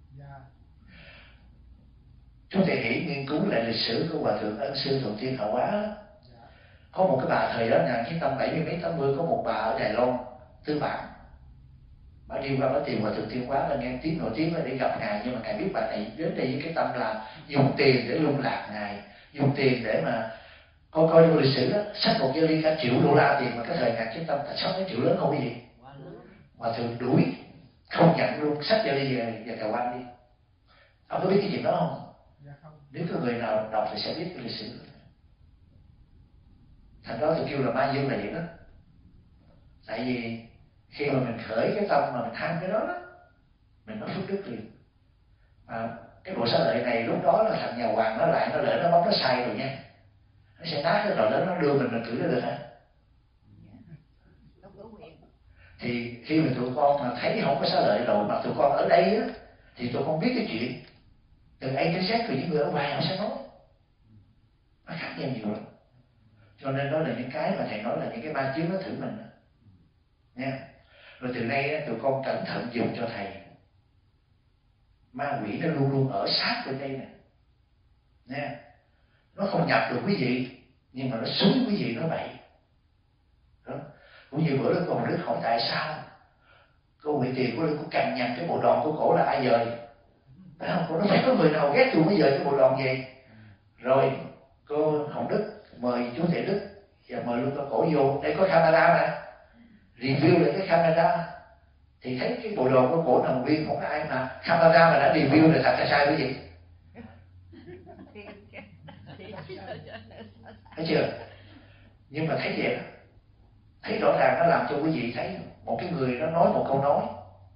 Chúng thầy hãy nghiên cứu lại lịch sử của Hòa Thượng Ân Sư Thượng Tiên Hậu Quá. Có một cái bà thời đó năm một nghìn chín trăm bảy mươi mấy tám mươi, có một bà ở Đài Loan Tư Bản, bà đi qua bà tìm Hòa Thượng Tiên Quá, là nghe tiếng nổi tiếng là để gặp ngài. Nhưng mà ngài biết bà này đến đây với cái tâm là dùng tiền để lung lạc ngài, dùng tiền để mà coi coi trong lịch sử đó, sách một gia ly cả triệu đô la tiền, mà cái thời ngàn chín trăm tại sao mấy triệu lớn không có gì. Hòa Thượng đuổi không nhận luôn, sách gia ly về về Đài Loan đi. Ông có biết cái chuyện đó không? Nếu có người nào đọc thì sẽ biết cái lịch sử. Thành đó thì kêu là ma dương là vậy đó. Tại vì khi mà mình khởi cái tâm mà mình tham cái đó đó, mình có phước đức liền. Mà cái bộ xá lợi này lúc đó là thằng nhà hoàng nó lại, nó lỡ nó bấm nó sai rồi nha, nó sẽ nát cái rồi đó, nó đưa mình mình cử nó được hả? Thì khi mà tụi con mà thấy không có xá lợi rồi, mà tụi con ở đây á, thì tụi con biết cái chuyện từ A đến Z, từ những người ở ngoài họ sẽ nói, nó khác nhau nhiều lắm. Cho nên đó là những cái mà thầy nói là những cái ma chướng nó thử mình nha. Rồi từ nay tụi con cẩn thận dùng cho thầy. Ma quỷ nó luôn luôn ở sát bên đây nè nha. Nó không nhập được quý vị, nhưng mà nó xúi quý vị nó bậy. Cũng như bữa đó cô Hồng Đức hỏi tại sao cô bị tiền, cô cô cằn nhằn cái bộ đòn của cổ là ai dời, phải không? Cô nói phải có người nào ghét tôi mới dời cái bộ đòn gì. Rồi cô Hồng Đức mời chú Thầy Đức và mời luôn cổ vô. Đây có camera mà, review lại cái camera thì thấy cái bộ đồ của cổ nằm nguyên, không có ai mà camera mà đã review rồi, thật là sai cái gì. Thấy chưa? Nhưng mà thấy vậy đó, thấy rõ ràng nó làm cho quý vị thấy một cái người nó nói một câu nói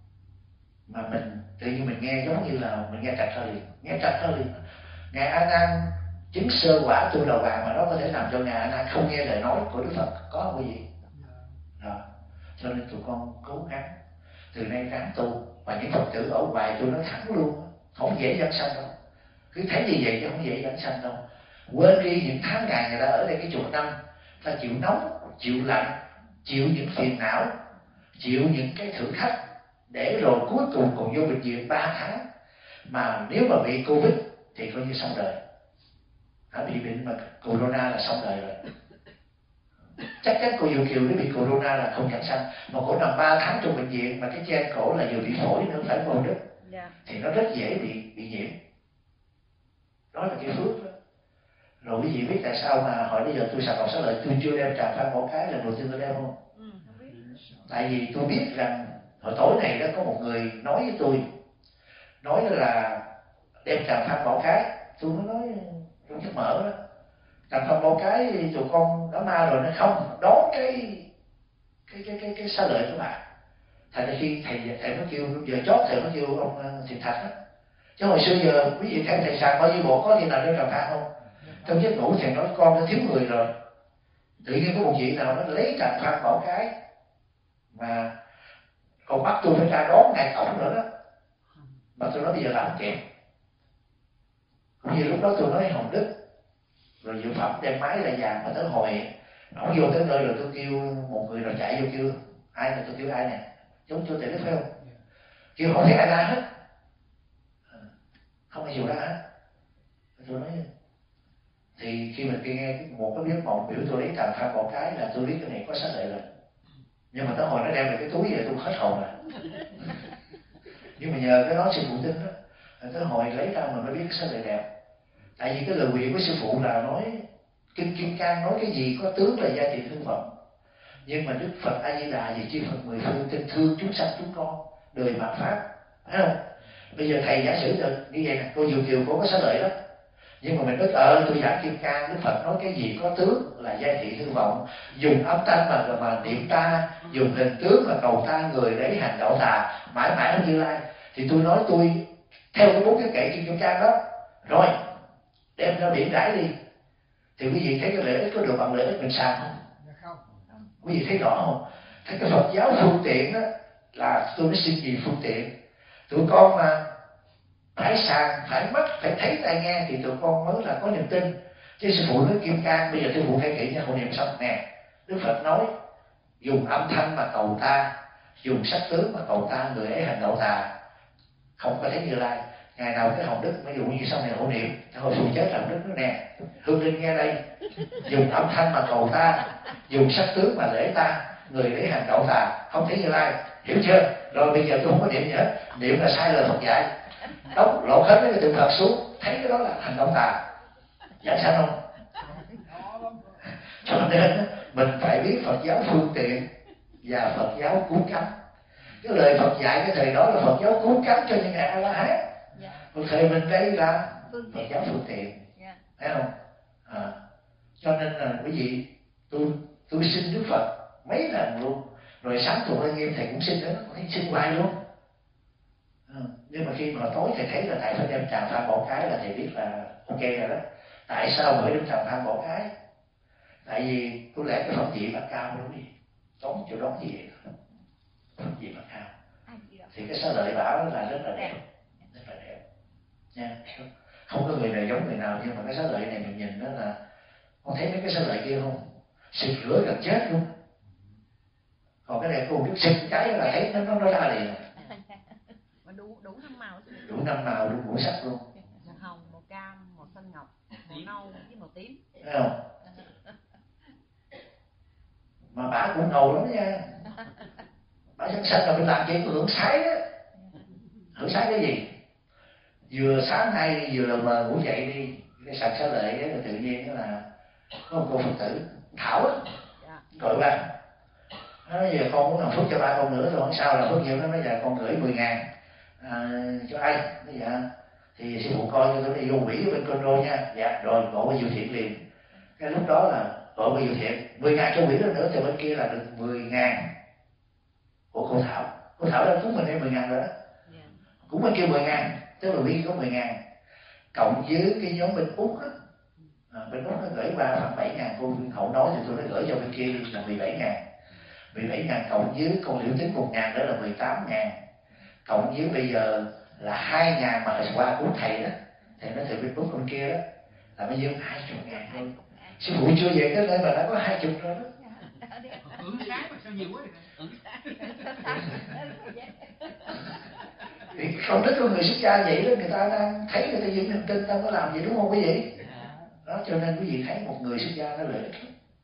mà mình tự nhiên mình nghe giống như là mình nghe trật ra liền, nghe trật ra liền. Ngài A Nan chứng sơ quả tu đầu vàng mà nó có thể làm cho Ngài A Nan không nghe lời nói của Đức Phật, có không quý vị? Đó. Cho nên tụi con cố gắng từ nay ráng tu, và những Phật tử ở ngoài tôi nói thẳng luôn, không dễ dẫn sanh đâu. Cứ thấy như vậy chứ không dễ dẫn sanh đâu. Quên đi những tháng ngày người ta ở đây cái chục năm, ta chịu nóng, chịu lạnh, chịu những phiền não, chịu những cái thử thách, để rồi cuối cùng còn vô bệnh viện ba tháng. Mà nếu mà bị Covid thì coi như xong đời. Đã bị bệnh mà Corona là xong đời rồi. Chắc chắn cô Diệu Kiều nếu bị Corona là không dẫn sanh. Mà cổ nằm ba tháng trong bệnh viện mà cái chen cổ là vừa bị phổi nữa, phải cô Đức, yeah. Thì nó rất dễ bị bị nhiễm. Đó là cái phước đó. Rồi quý vị biết tại sao mà hỏi bây giờ tôi sạc học xá lợi tôi chưa đem tràng Phan Bảo Cái lần đầu tiên tôi đem không? Ừ, không biết. Tại vì tôi biết rằng hồi tối này đó có một người nói với tôi, nói là đem tràng Phan Bảo Cái. Tôi mới nói trong chất mở đó, tràng Phan Bảo Cái tụi con đã ma rồi, nó không đón cái cái cái cái cái xá lợi của bạn. Thành ra khi thầy thầy mới kêu giờ chót, thầy mới kêu ông Thiện Thạch đó. Chứ hồi xưa giờ quý vị thấy thầy sạc bao nhiêu bộ có gì nào đem tràng Phan không? Trong giấc ngủ thầy nói con đã thiếu người rồi. Tự nhiên có một vị nào nó lấy tràng Phan Bảo Cái mà còn bắt tôi phải ra đón ngày cổng nữa đó. Mà tôi nói bây giờ làm kẹt. Cũng như lúc đó tôi nói Hồng Đức rồi Diệu Phẩm đem máy lại vàng mà tới hồi ổng vô tới nơi rồi tôi kêu một người rồi chạy vô kêu ai này, tôi kêu ai nè, chúng tôi tự phải không? Kêu không thấy ai ra hết, không ai chịu ra hết. Tôi nói thì khi mình nghe một cái biết mộng biểu tôi lấy tràng Phan Bảo Cái là tôi biết cái này có xác lợi rồi. Nhưng mà tới hồi nó đem về cái túi vậy tôi hết hồn rồi. Nhưng mà nhờ cái đó sư phụ tin đó, tới hồi lấy ra mình mới biết cái xác lợi đẹp. Tại vì cái lời nguyện của sư phụ là nói Kinh Kim Cang nói cái gì có tướng là gia trị thương vọng. Nhưng mà Đức Phật A Di Đà vì chư Phật mười phương tình thương chúng sanh chúng con đời mạt pháp, phải không? Bây giờ thầy giả sử được như vậy nè, cô Diệu Kiều có có xá lợi đó. Nhưng mà mình nói ờ tôi giảng Kim Cang, Đức Phật nói cái gì có tướng là gia trị thương vọng, dùng âm thanh mà mà niệm ta, dùng hình tướng mà cầu ta, người đấy hành đạo tà mãi mãi đến Như Lai. Thì tôi nói tôi theo cái bốn cái kệ trên Kim Cang đó, rồi đem ra biển rải đi. Thì quý vị thấy cái lợi ích có được bằng lợi ích mình sàng không? Không. Quý vị thấy rõ không? Thấy cái Phật giáo phương tiện đó là tôi nói xin gì phương tiện. Tụi con mà phải sàng, phải mắt, phải thấy tai nghe thì tụi con mới là có niềm tin. Chứ sư phụ nói Kim Cang, bây giờ sư phụ khai kỹ nha, hộ niệm xong nè. Đức Phật nói dùng âm thanh mà cầu ta, dùng sắc tướng mà cầu ta, người ấy hành đạo tà không có thấy Như Lai. Ngày nào cái Hồng Đức mới dụ như sau này hộ niệm, hồi phụ chết là Hồng Đức nói nè, Hương Linh nghe đây, dùng âm thanh mà cầu ta, dùng sắc tướng mà lễ ta, người đấy hành đạo tà không thấy Như Lai, hiểu chưa? Rồi bây giờ tôi không có niệm gì hết, niệm là sai lời Phật dạy, đóng lột hết cái tượng Phật xuống, thấy cái đó là hành đạo tà, giải sanh không? Cho nên mình phải biết Phật giáo phương tiện và Phật giáo cứu cánh. Cái lời Phật dạy cái thời đó là Phật giáo cứu cánh cho những ngài A La Hán. Còn thời mình đây là Phật giáo phương tiện, thấy không? À, cho nên là quý vị, tôi tôi xin Đức Phật mấy lần luôn, rồi sáng tụng lên nghiêm thầy cũng xin nữa, thầy xin hoài luôn. À, nhưng mà khi mà tối thầy thấy là thầy phải đem tràng Phan Bảo Cái là thầy biết là ok rồi đó. Tại sao mới đem tràng Phan Bảo Cái? Tại vì có lẽ cái phẩm vị là cao đúng gì, đóng chỗ đóng gì vậy, phẩm vị là cao, thì cái xá lợi bảo là rất là đẹp, rất là đẹp nha. Không có người nào giống người nào, nhưng mà cái xá lợi này mình nhìn đó là, con thấy mấy cái xá lợi kia không, xịt rửa gần chết luôn. Còn cái này cô biết xịt cái là thấy nó nó nó ra liền. Mà đủ đủ năm màu. Đủ năm màu, đủ ngũ sắc luôn. Màu hồng, màu cam, màu xanh ngọc, màu nâu với màu tím. Thấy không? mà bà cũng ngầu lắm nha. Bà sẵn sanh là mình làm chuyện hưởng sái đó. Hưởng sái cái gì? Vừa sáng nay vừa là mà ngủ dậy đi cái sạch xá lệ đó, tự nhiên đó là có một cô Phật tử Thảo á gọi ba nói giờ con muốn làm phước cho ba con nữa rồi sao làm phước nhiều. Nó nói giờ con gửi mười ngàn à, cho ai? Nói dạ thì sư phụ coi cho tôi đi vô quỹ bên Côn Đô nha. Dạ rồi gọi qua Diệu Thiện liền. Cái lúc đó là gọi qua Diệu Thiện mười ngàn cho quỹ đó nữa thì bên kia là được mười ngàn của cô Thảo. Cô Thảo đã cúng mình đây mười ngàn rồi đó. Cúng bên kia mười ngàn tức là quỹ có mười ngàn cộng với cái nhóm bên Úc á. À, bên Úc nó gửi ba khoảng bảy ngàn. Cô Hậu nói thì tôi đã gửi cho bên kia là mười bảy ngàn. mười bảy ngàn cộng với con Liễu Tính một ngàn đó là mười tám ngàn. Cộng với bây giờ là hai ngàn mà hồi qua cúng thầy đó. Thầy nói thầy bên Úc bên kia đó là bao nhiêu? hai mươi ngàn thôi. Sư phụ chưa về tới nơi mà đã có hai mươi rồi đó. Ưởng sáng mà sao nhiều quá vậy? Thì không thích của người xuất gia vậy đó, người ta đang thấy người ta dựng niềm tin ta có làm vậy đúng không quý vị? Đó cho nên quý vị thấy một người xuất gia nó lợi ích.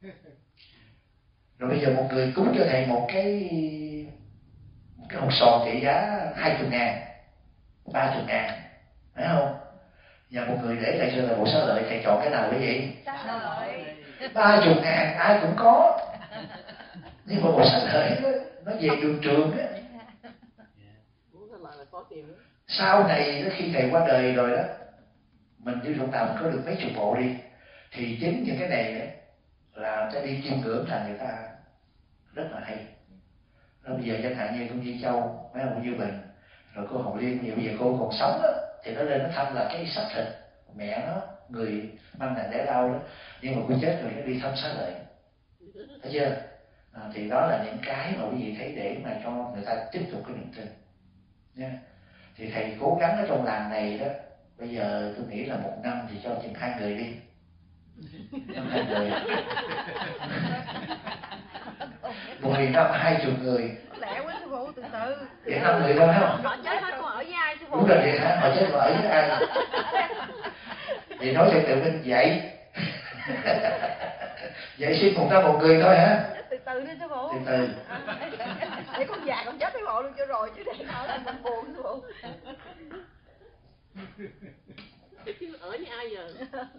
Rồi bây giờ một người cúng cho thầy một cái một cái hộp sòn trị giá hai mươi ngàn, ba mươi ngàn, phải không? Và một người để lại cho thầy bộ xá lợi, thầy chọn cái nào quý vị? ba mươi ngàn ai cũng có. Nhưng mà bộ xá lợi đó, nó về đường trường á. Sau này đó, khi thầy qua đời rồi đó, mình đi Vũng Tàu có được mấy chục bộ đi, thì chính những cái này đó, là ta đi chiêm ngưỡng là người ta rất là hay. Rồi bây giờ chẳng hạn như công viên Châu, mấy ông Như Bình, rồi cô Hồng Liên, nhiều bây giờ cô còn sống đó, thì nó lên nó thăm là cái xác thịt mẹ nó, người mang nặng đẻ đau đó, nhưng mà cô chết rồi nó đi thăm xá lợi, thấy chưa? À, thì đó là những cái mà quý vị thấy để mà cho người ta tiếp tục cái niềm tin nha. Thì thầy cố gắng ở trong làng này đó, bây giờ tôi nghĩ là một năm thì cho chừng hai người đi, năm hai người, mười năm hai chục người, lẹ quá sư phụ, từ từ. để năm người thôi không? Họ chết hết còn ở với ai sư phụ? Đúng rồi vậy hả? Họ chết còn ở với ai? Thì nói cho tự mình dạy, dạy xin một năm một người thôi hả? Từ từ đi sư phụ. Từ từ. Để con già con chết với bộ luôn cho rồi chứ để nói là mình buồn sư phụ. Chứ ở với ai giờ?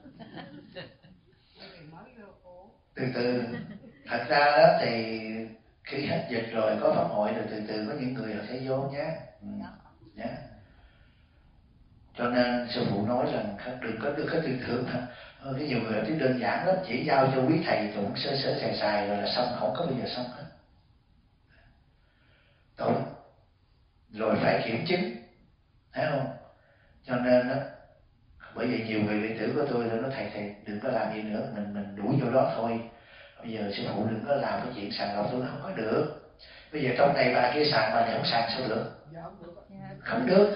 Từ từ. Thật ra đó thì khi hết dịch rồi có pháp hội rồi từ từ có những người họ sẽ vô nhé. Ừ. Nhé. Cho nên sư phụ nói rằng đừng có đừng có tư tưởng mà cái nhiều người thấy đơn giản lắm, chỉ giao cho quý thầy cũng sơ sơ xài xài rồi là xong, không có bao giờ xong hết. Đúng. Rồi phải kiểm chứng, thấy không? Cho nên đó, bởi vì nhiều người đệ tử của tôi nói thầy thầy đừng có làm gì nữa, mình mình đuổi vô đó thôi. Bây giờ sư phụ đừng có làm cái chuyện sàng lọc, tôi không có được. Bây giờ trong này bà kia sàng, bà này không sàng sao được? Không được.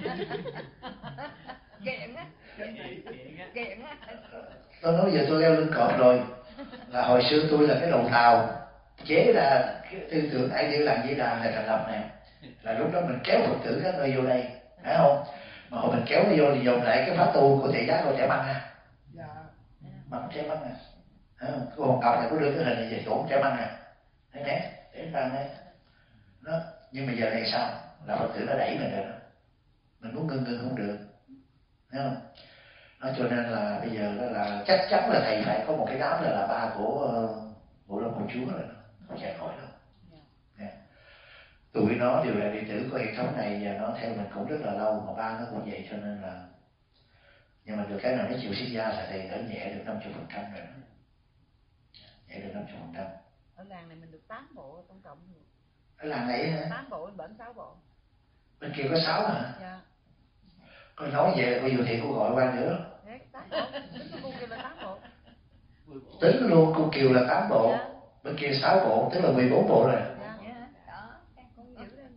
Kiện á. Kiện á. Tôi nói giờ tôi leo lưng cọp rồi, là hồi xưa tôi là cái đầu tàu chế ra cái tư tưởng ai đi làm gì làm là thành lập này, là lúc đó mình kéo Phật tử các nơi vô đây, phải không? Mà hồi mình kéo nó vô thì dồn lại cái pháp tu của thầy giác của trẻ băng à, băng trẻ băng à, cái hồn ngọc này có đưa cái hình này về chỗ trẻ băng à, thấy nè, để ra đây, đó. Nhưng mà giờ này sao? Là Phật tử nó đẩy mình rồi đó, mình muốn ngưng ngưng không được, thấy không? Đó, cho nên là bây giờ đó là chắc chắn là thầy phải có một cái đám là là ba của Bộ Lâm Hội Chúa rồi, không chạy nổi đâu. Yeah. Tụi nó đều là đệ tử của hệ thống này và nó theo mình cũng rất là lâu, mà ba nó cũng vậy, cho nên là nhưng mà được cái nào nó chịu sinh ra là thầy đỡ nhẹ được năm mươi phần trăm rồi, nhẹ được năm mươi phần trăm. Ở làng này mình được tám bộ tổng cộng. Ở làng này hả? tám bộ, bên sáu bộ. Bên kia có sáu hả? Dạ. Con nói vậy là bây giờ thì cô gọi qua nữa. Đấy, tám bộ. Tính cô kêu là tám bộ. Tính luôn cô Kiều là tám bộ. Dạ. Bên kia sáu bộ, tức là mười bốn bộ rồi. Dạ. Đó, con giữ lên.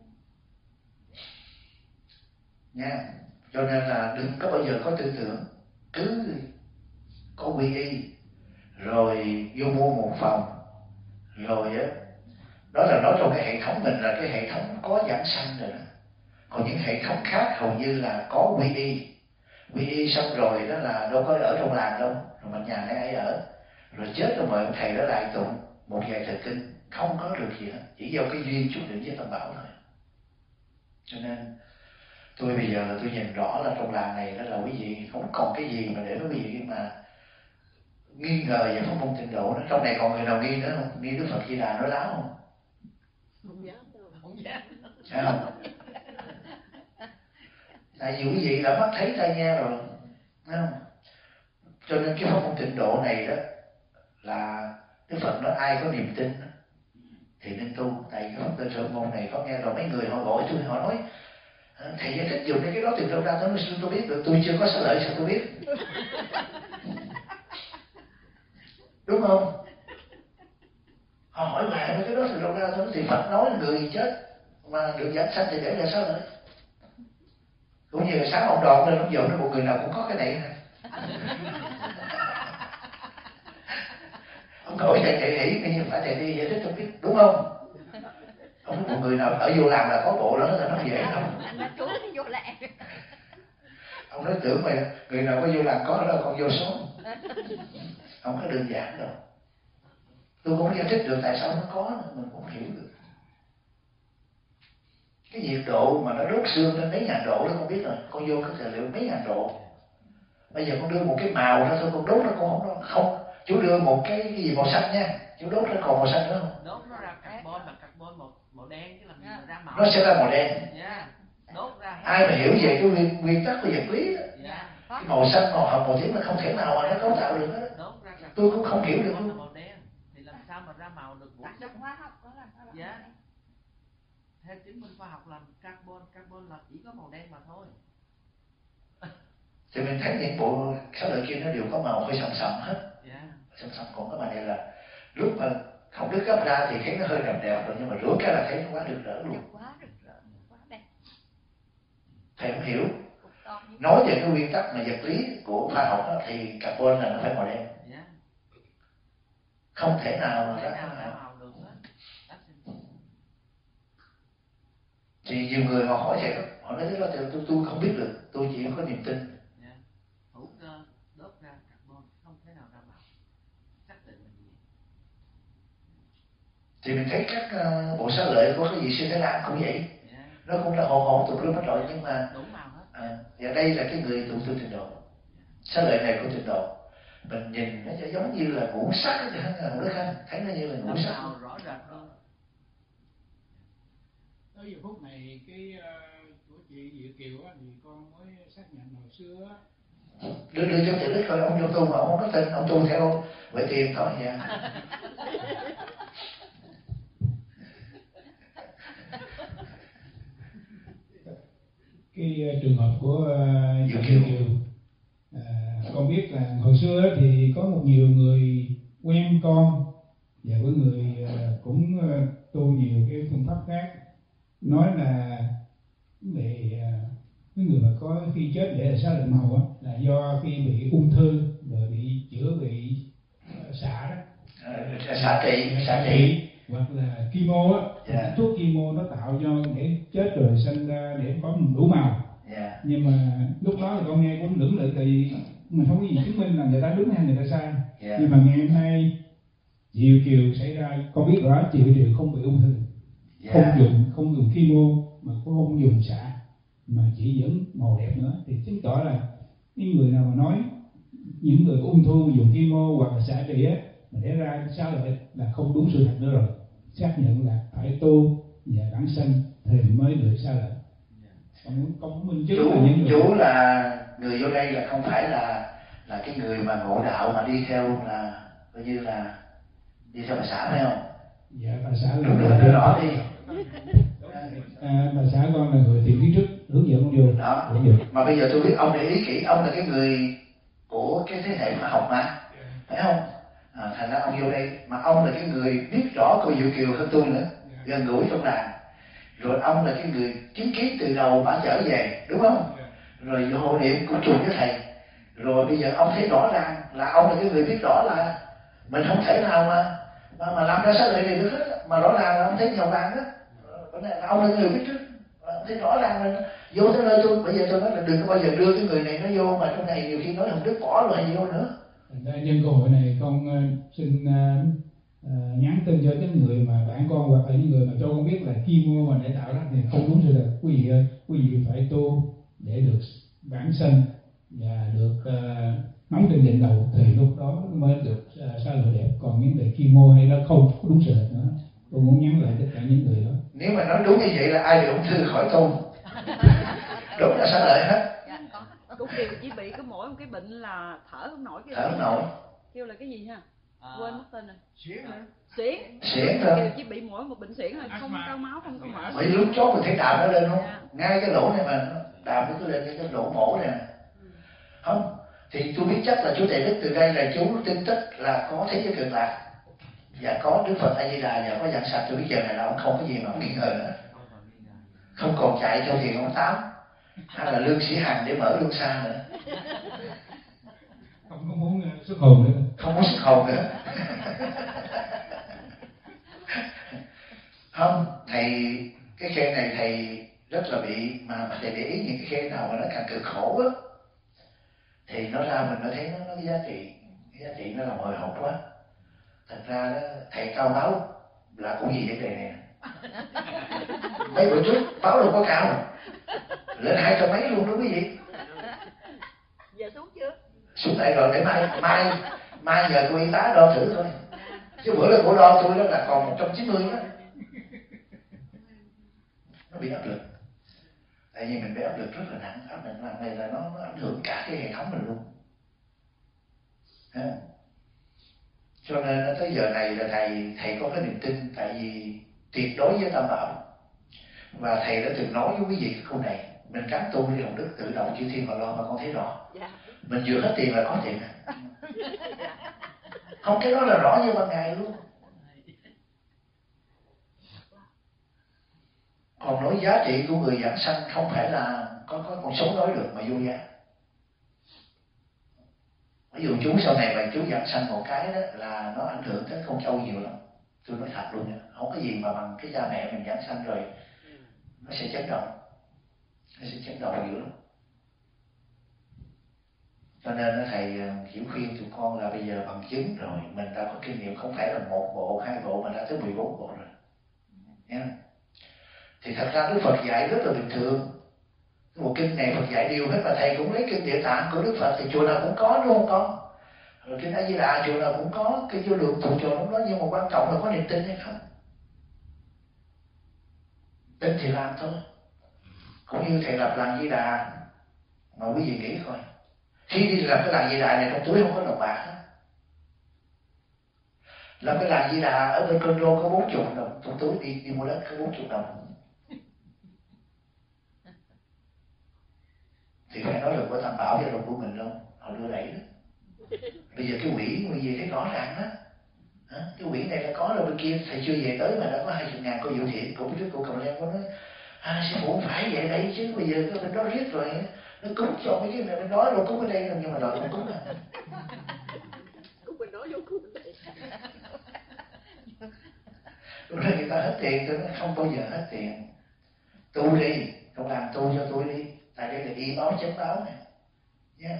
Nha. Cho nên là đừng có bao giờ có tư tưởng cứ có quy y rồi vô mua một phòng rồi á, đó là nói trong cái hệ thống mình là cái hệ thống có giảng sanh rồi đó. Còn những hệ thống khác hầu như là có quy y, quy y xong rồi đó là đâu có ở trong làng đâu, rồi mình nhà này ai ở, rồi chết rồi mời ông thầy đó lại tụng một vài thời kinh không có được gì hết, chỉ do cái duyên chút đỉnh với Tam Bảo thôi. Cho nên tôi bây giờ là tôi nhìn rõ là trong làng này đó là quý vị không còn cái gì mà để quý vị mà nghi ngờ về pháp môn tịnh độ. Nó trong này còn người nào nghi nữa không? Nghi Đức Phật Di Đà nói láo không? Không dám đâu. Không dám. Phải không? Tại vì quý vị đã mắt thấy tai nghe rồi, phải không? Cho nên cái pháp môn tịnh độ này đó là Đức Phật nói ai có niềm tin thì nên tu. Tại cái pháp tên sở môn này có nghe rồi mấy người họ gọi tôi, họ nói thầy giải thích dùng cái đó từ đâu ra. Tôi nói tôi biết được, tôi chưa có xá lợi sao tôi biết. Đúng không? Họ hỏi lại cái đó từ đâu ra. Tôi nói thì Phật nói người chết mà được giảng sanh thì để là sao lợi. Cũng như là sáng ông đòn lên ông dồn nó một người nào cũng có cái này nè. Ông hỏi thầy thầy nghĩ nhưng phải thầy đi giải thích tôi biết, đúng không? Không có một người nào ở vô làng là có bộ đó là nó dễ không? Anh nói chú đi vô làng. Ông nói tưởng mà người nào có vô làng có đó còn vô số. Không có đơn giản đâu. Tôi cũng giải thích được tại sao nó có, mình cũng hiểu được. Cái nhiệt độ mà nó đốt xương lên mấy ngàn độ đó con biết rồi. Con vô cái tài liệu mấy ngàn độ. Bây giờ con đưa một cái màu ra thôi, con đốt nó con không không. Chú đưa một cái, cái gì màu xanh nha, chú đốt nó còn màu xanh nữa không? Đốt nó ra carbon, mà carbon màu màu đen chứ làm gì mà ra màu. Nó sẽ ra màu đen. Yeah. Đốt ra. Ai mà hiểu về cái nguyên, nguyên tắc của vật lý đó, yeah. cái màu xanh, màu hồng, màu tím là không thể nào mà nó cấu tạo được hết. Đốt ra carbon. Tôi cũng không hiểu được Carbon luôn. là màu đen thì làm sao mà ra màu được ngũ sắc? Hóa học đó là Dạ. Theo chứng minh khoa học là carbon, carbon là chỉ có màu đen mà thôi. Thì mình thấy những bộ xá lợi kia nó đều có màu hơi sậm sậm hết. Yeah. Sậm sậm, còn cái bài này là lúc mà không đứt gấp ra thì thấy nó hơi đậm đẹp rồi, nhưng mà rửa cái là thấy nó quá rực rỡ luôn. quá rực rỡ, quá đẹp. Thầy không hiểu. Nói về cái nguyên tắc mà vật lý của khoa học đó, thì carbon là nó phải màu đen. Yeah. Không thể nào Không mà thể ra nào màu. ra màu được hết. Thì nhiều người họ hỏi thầy đó, họ nói thế đó tôi, tôi, tôi không biết được, tôi chỉ có niềm tin. Yeah. Hữu cơ đốt ra carbon không thể nào ra màu. Xác định là gì? Thì mình thấy các uh, bộ xá lợi của cái vị sư Thái Lan cũng vậy. Yeah. Nó cũng là hồn hồn tụt lum hết rồi, nhưng mà đủ màu hết. À, và đây là cái người tụng tu tịnh độ. Xá lợi này của tịnh độ, mình nhìn nó giống như là ngũ sắc chứ không được không? Thấy nó như là ngũ sắc. Màu rõ rệt luôn. Tới giờ phút này cái uh, của chị Diệu Kiều á, thì con mới xác nhận hồi xưa á. Đưa đưa cho chị biết coi ông vô tu mà ông không có tin, ông tu theo vậy tiền thôi nha. Cái uh, trường hợp của uh, Diệu Kiều, Kiều. Uh, con biết là hồi xưa thì có một nhiều người quen con và có người uh, cũng uh, tu nhiều cái phương pháp khác, nói là về cái người mà có khi chết để xá lợi màu á là do khi bị ung thư rồi bị chữa bị uh, xạ đó, à, xạ trị, xạ trị hoặc là chemo á, yeah. Thuốc chemo nó tạo cho để chết rồi sinh ra để có đủ màu. Yeah. Nhưng mà lúc đó thì con nghe cũng lưỡng lự, tại vì mình không có gì chứng minh là người ta đúng hay người ta sai. Yeah. Nhưng mà ngày hôm nay Diệu Kiều xảy ra, con biết rõ Diệu Kiều không bị ung thư. Yeah. Không dùng không dùng chemo mà cũng không dùng xạ, mà chỉ vẫn màu đẹp nữa, thì chứng tỏ là những người nào mà nói những người ung thư dùng chemo hoặc là xạ trị á mà để ra xá lợi là không đúng sự thật nữa rồi, xác nhận là phải tu và bản sinh thì mới được xá lợi. Còn con minh chứng là những người chú là người vô đây là không phải là là cái người mà ngộ đạo mà đi theo là coi như là đi theo bà xã phải không? Dạ bà xã là đúng rồi, nói rõ đi. À, bà xã con là người tìm kiến thức hướng dẫn con vô đó. Mà bây giờ tôi biết ông để ý kỹ, ông là cái người của cái thế hệ khoa học mà, phải không? À, thành ra ông vô đây mà ông là cái người biết rõ cô Diệu Kiều hơn tôi nữa, gần gũi trong làng. Rồi ông là cái người chứng kiến từ đầu bà trở về, đúng không? Rồi hộ niệm cũng chung với thầy. Rồi bây giờ ông thấy rõ ràng là ông là cái người biết rõ là mình không thể nào mà mà, mà làm ra xá lợi này được hết. Mà rõ ràng là ông thấy nhiều vàng đó. Ông là người biết trước, ông thấy rõ ràng là vô tới nơi tôi. Bây giờ tôi nói là đừng có bao giờ đưa cái người này nó vô mà trong này nhiều khi nói không đứt bỏ rồi hay vô nữa. Nhân cơ hội này con uh, xin uh, uh, nhắn tin cho cái người mà bạn con hoặc là những người mà cho con biết là chuyên môn mà để tạo ra thì không đúng sự thật. Quý vị ơi, quý vị phải tu để được bản sanh và được uh, nắm trên đỉnh đầu thì lúc đó mới được uh, xa lộ đẹp. Còn những người chuyên môn hay nó không có đúng sự thật nữa. Tôi muốn nhắn lại tất cả những người đó. Nếu mà nói đúng như vậy là ai bị ung thư khỏi tu. Đúng là xá lợi hết. Cũng điều chỉ bị có mỗi một cái bệnh là thở không nổi. Cái thở không nổi. Kêu là cái gì ha? À, quên mất tên rồi. Xuyến hả? Xuyến. Xuyến thôi. Kêu chỉ bị mỗi một bệnh xuyến thôi, không cao máu, không có mở. Mấy lúc chót mình thấy đạp nó lên không? Yeah. Ngay cái lỗ này mà đạp nó cứ lên cái lỗ mổ này. Ừ. Không? Thì tôi biết chắc là chú Đại Đức từ đây là chú tin tức là có thế giới cực lạc. Và có Đức Phật A Di Đà và có Giảng Sanh. Tôi biết giờ này là ông không có gì mà ông nghi ngờ nữa. Không còn chạy theo thiền ông Tám hay là Lương Sĩ Hằng để mở Lương Xa nữa. Không có muốn xuất hồn nữa. Không có xuất hồn nữa. Không, thầy cái khe này thầy rất là bị mà thầy để ý những cái khe nào mà nó càng cực khổ á thì nó ra mình mới thấy nó nó cái giá trị, cái giá trị nó là hồi hộp quá. Thật ra đó, thầy cao máu là cũng vì vấn đề này. Mấy bữa trước báo đâu có cao lên hai trăm mấy luôn đó quý vị. Giờ xuống chưa? Xuống đây rồi, để mai mai mai nhờ cô y tá đo thử thôi. Chứ bữa là cô đo tôi đó là còn một trăm chín mươi đó. Nó bị áp lực. Tại vì mình bị áp lực rất là nặng. Áp lực nặng này là nó, nó ảnh hưởng cả cái hệ thống mình luôn. Thấy không? Cho nên tới giờ này là thầy thầy có cái niềm tin. Tại vì tuyệt đối với Tam Bảo. Và thầy đã từng nói với quý vị cái câu này. Mình cắn tu đi lòng đức tự động chư thiên mà lo mà con thấy rõ. Mình vừa hết tiền là có tiền. Không, cái đó là rõ như ban ngày luôn. Còn nói giá trị của người giảng sanh không phải là có có con sống nói được mà vô giá. Ví dụ chú sau này mà chú giảng sanh một cái đó là nó ảnh hưởng tới con châu nhiều lắm. Tôi nói thật luôn nha, không có gì mà bằng cái cha mẹ mình giảng sanh rồi nó sẽ chấn động, nó sẽ chấn động dữ lắm. Cho nên thầy chỉ khuyên tụi con là bây giờ bằng chứng rồi, mình đã có kinh nghiệm không phải là một bộ, hai bộ mà đã tới mười bốn bộ rồi. Nha. Thì thật ra Đức Phật dạy rất là bình thường. Một kinh này Phật dạy điều hết mà thầy cũng lấy kinh Địa Tạng của Đức Phật thì chùa nào cũng có đúng không con? Rồi kinh A Di Đà chùa nào cũng có, cái vô lượng phụ chùa cũng đó, nhưng mà quan trọng là có niềm tin hay không? Tin thì làm thôi. Cũng như thầy lập làng Di Đà mà quý vị nghĩ coi. Khi đi làm cái làng Di Đà này trong túi không có đồng bạc hết. Làm cái làng Di Đà ở bên Condro có bốn chục đồng, trong túi đi đi mua đất có bốn chục đồng. Thì phải nói được của Tam Bảo và đồng của mình đâu, họ đưa đẩy đó. Bây giờ cái quỹ quý vị thấy rõ ràng đó. Hả? Cái quỹ này là có rồi, bên kia thầy chưa về tới mà đã có hai mươi ngàn cô Diệu Thiện. Cũng trước cô Cầm Lem có nói à, sư phụ phải về đây chứ, bây giờ cái bên đó riết rồi nó cúng cho mấy cái này bên đó rồi cúng ở đây rồi, nhưng mà đòi không cúng à. Cúng bên đó vô cúng bên đây. Lúc đó người ta hết tiền, tôi nói không bao giờ hết tiền. Tu đi, không làm tu cho tôi đi. Tại đây là y báo chánh báo này. Yeah.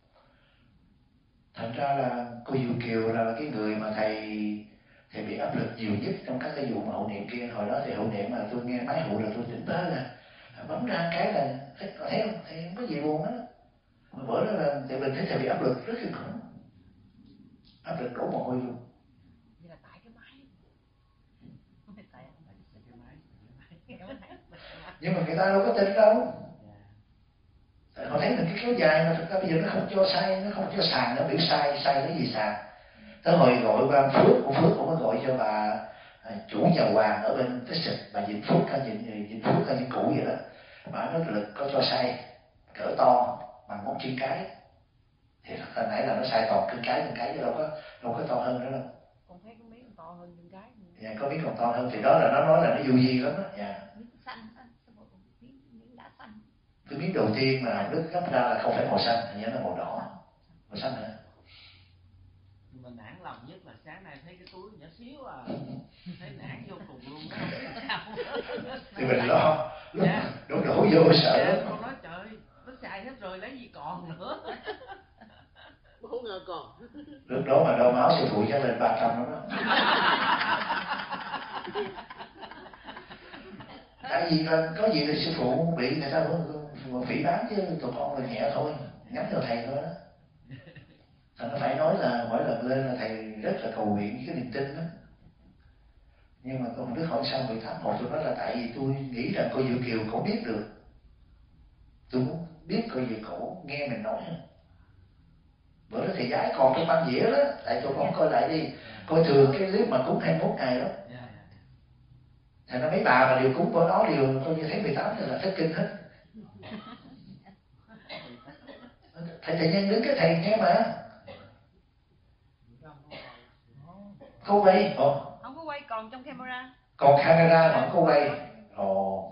Thật ra là cô Diệu Kiều là cái người mà thầy thầy bị áp lực nhiều nhất trong các cái vụ mà hậu niệm kia. Hồi đó thì hậu niệm mà tôi nghe máy hụ là tôi tỉnh tới là bấm ra cái là thấy, thấy không? Thầy không có gì buồn hết. Mà bữa đó là thầy mình thấy thầy bị áp lực rất là khủng. Áp lực đổ mồ hôi luôn. Như là tại cái máy. Không phải tại cái máy. Nhưng mà người ta đâu có tin đâu. Tại họ thấy mình cái kéo dài mà thực ra bây giờ nó không cho sai, nó không cho sàn, nó biểu sai, sai cái gì sàn. Tới hồi gọi qua Phước, của Phước cũng có gọi cho bà à, chủ nhà hoàng ở bên Texas, bà Vĩnh Phước hay Vĩnh, Vĩnh Phước hay Vĩnh Cửu vậy đó. Bà nói lực có cho sai cỡ to bằng ngón chân cái. Thì thật ra nãy là nó sai toàn cưng cái, cưng cái chứ đâu có đâu có to hơn nữa đâu. Còn thấy có miếng còn to hơn cưng cái. Dạ, có miếng còn to hơn thì đó là nó nói là nó du di lắm đó. Dạ. Cái miếng đầu tiên mà Đức gấp ra là không phải màu xanh, hình như nó màu đỏ, màu xanh hả? Mình nản lòng nhất là sáng nay thấy cái túi nhỏ xíu à, thấy nản vô cùng luôn đó, không biết sao. Thì mình lo, dạ. đổ đổ vô sợ dạ, lắm. con nói trời, nó xài hết rồi lấy gì còn nữa. Không ngờ còn. Lúc đó mà đo máu sư phụ chắc lên ba trăm lắm đó. Tại vì là có gì thì sư phụ bị người ta vẫn phỉ báng chứ tụi con là nhẹ thôi, nhắm vào thầy thôi đó. Thành nó phải nói là mỗi lần lên là thầy rất là cầu nguyện với cái niềm tin đó. Nhưng mà con Đức hỏi sao mười tám một, tôi nói là tại vì tôi nghĩ rằng cô Diệu Kiều cổ biết được. Tôi muốn biết cô Diệu cổ nghe mình nói. Bữa đó thầy giải còn trong băng dĩa đó, tại tụi con coi lại đi, coi thường cái clip mà cúng hai mươi mốt ngày đó. Thành ra mấy bà mà đều cúng của nó đều coi như thấy mười tám là thất kinh hết. Thầy thầy nhân đứng cái thầy nghe mà. Không quay, ồ. Không có quay, còn trong camera. Còn camera mà không có quay. Ồ.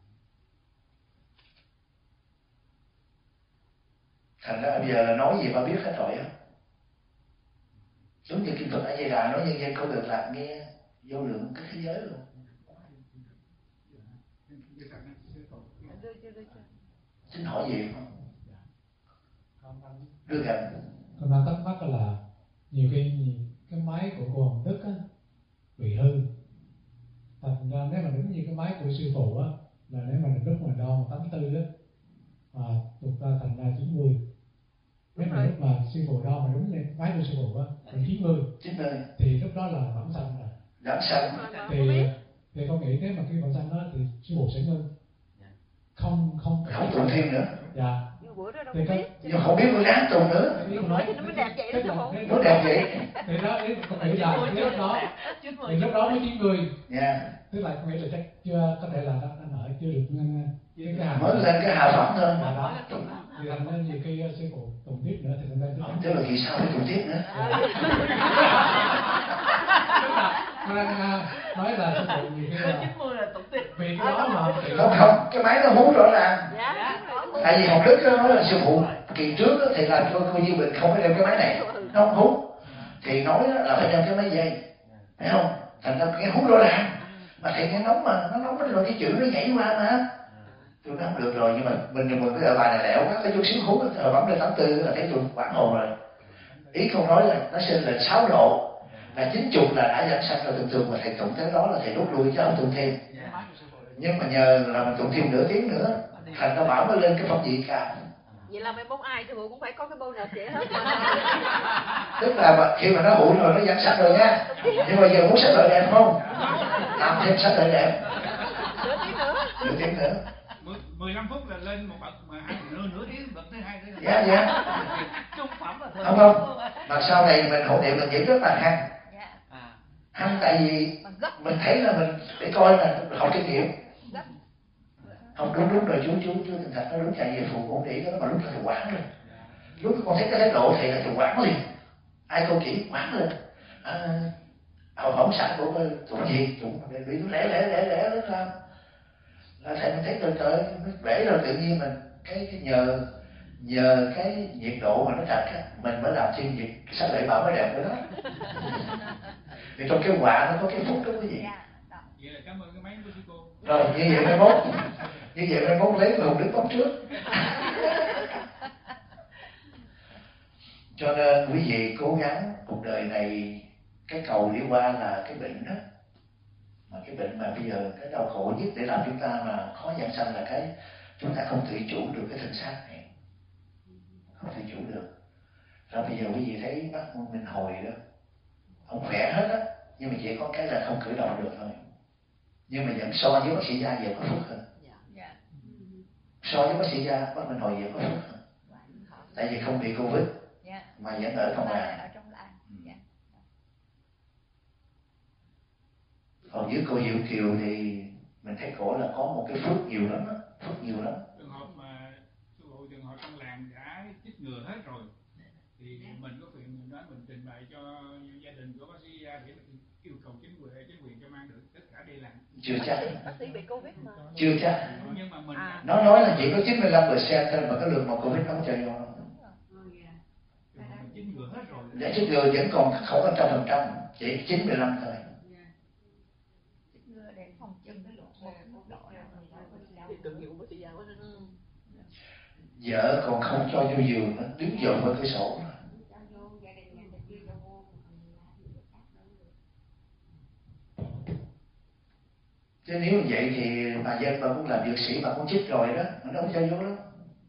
Thành ra bây giờ là nói gì mà biết hết rồi á. Giống như Kinh Phật A Di Đà nói nhân dân không được làm nghe vô lượng cái thế giới luôn. Xin hỏi gì không? Đưa gần. Con đang thắc mắc là nhiều khi cái máy của cô Hồng Đức á, bị hư. Thành ra nếu mà đúng như cái máy của sư phụ á, là nếu mà lúc mà đo tám mươi tư á, mà tụt ra thành ra chín mươi. Nếu mà lúc mà sư phụ đo mà đúng như máy của sư phụ á, là chín mươi. chín mươi. Thì lúc đó là bẩm xanh rồi. Bẩm xanh. Thì thì con nghĩ nếu mà cái bẩm xanh đó thì sư phụ sẽ ngưng. Không không không tụng thêm nữa. Dạ. Thì có, nhưng không biết có ráng tụng nữa. Nói thì nó mới đẹp vậy đó không? Nó đẹp vậy. Thì đó, con nghĩ là cái lúc đó, thì lúc đó mới chín mươi. Dạ. Tức là con nghĩ là chắc chưa, có thể là nó nở chưa được cái cái hàm. Mới lên cái hạ phẩm thôi. Dạ đó. Thì thành nên nhiều khi sư phụ tụng tiếp nữa thì thành ra tức là vì sao phải tụng tiếp nữa? Con đang nói là sư phụ nhiều khi là chín mươi là tụng tiếp. Vì cái đó mà không không, cái máy nó hú rõ ràng. Tại vì Hồng Đức đó nói là sư phụ kỳ trước đó, thì làm cho cô Diệu Bình không phải đem cái máy này, nó không hú. Thì nói là phải đem cái máy dây, phải không? Thành ra cái hú rõ ràng. Mà thầy nghe nóng mà, nó nóng rồi cái chữ nó nhảy qua mà. Tôi nói không được rồi, nhưng mà mình mình cái bài này lẹo quá, cái chút xíu hú rồi bấm lên tám mươi tư là thấy tôi quảng hồn rồi. Ý không nói là nó sinh lên sáu độ, là chín chục là đã giảm sanh rồi. Thường thường mà thầy tụng tới đó là thầy rút lui chứ không tụng thêm. Nhưng mà nhờ là mình tụng thêm nửa tiếng nữa, thành ra bảo mới lên cái phong vị cao. Vậy là mấy mốt ai sư phụ cũng phải có cái bonus vậy hết. Tức là khi mà nó hụi rồi nó giảm sanh rồi nha. Nhưng mà giờ muốn sắc lợi đẹp không? Làm thêm sắc lợi đẹp. Nửa tiếng nữa. Nửa tiếng nữa. mười lăm phút là lên một bậc mà ăn nửa nửa tiếng bậc thứ hai nữa. Dạ dạ. Trung phẩm là không không. Mà sau này mình hộ niệm mình vẫn rất là hăng. Hăng tại vì mình thấy là mình để coi là học kinh nghiệm. Không đúng đúng rồi chú chú chú Thành Thật nó đúng chạy về phù ổn để nó mà lúc là thầy quảng rồi. Lúc con thấy cái thái độ thầy là thầy quảng liền. Ai cô chỉ quảng lên. À, hậu hổng sẵn của tụng gì tụng bị nó lẻ lẻ lẻ lẻ lên làm. Là thầy mình thấy trời trời nó bể rồi tự nhiên mình cái, cái nhờ nhờ cái nhiệt độ mà nó trật á, mình mới làm thêm nhiệt cái sắc lệ bảo mới đẹp nữa đó. Vì trong cái họa nó có cái phúc đó quý vị. Vậy là cảm ơn cái máy của sư cô. Rồi như vậy mai mốt, như vậy mai mốt lấy Hồng Đức bóc trước. Cho nên quý vị cố gắng cuộc đời này, cái cầu đi qua là cái bệnh đó. Mà cái bệnh mà bây giờ cái đau khổ nhất để làm chúng ta mà khó giảng sanh là cái chúng ta không tự chủ được cái thân xác này, không tự chủ được. Rồi bây giờ quý vị thấy bác Minh Hồi đó, ông khỏe hết á, nhưng mà chỉ có cái là không cử động được thôi. Nhưng mà vẫn so với bác sĩ Gia giờ có phước hơn. So với bác sĩ Gia, bác Minh Hồi giờ có phước hơn. Tại vì không bị Covid mà vẫn ở trong làng. Còn với cô Diệu Kiều thì mình thấy cổ là có một cái phước nhiều lắm á, phước nhiều lắm. Trường hợp mà sư phụ trường hợp trong làng đã chích ngừa hết rồi thì mình có quyền mình nói mình trình bày cho gia đình của bác sĩ Gia để yêu cầu chính quyền chính quyền cho mang được tất cả đi làm. Chưa chắc. Bác sĩ bị Covid mà. Chưa chắc. Nhưng mà mình à. Nó nói là chỉ có chín mươi lăm phần trăm thôi mà cái lượng mà Covid không cho vô. chích ngừa hết rồi. Để chích ngừa vẫn còn không có trăm phần trăm, chỉ chín mươi lăm thôi. Vợ còn không cho vô giường, nó đứng dọn qua cửa sổ. Chứ nếu như vậy thì bà dân bà cũng làm dược sĩ, bà cũng chích rồi đó, mà nó không cho vô đó.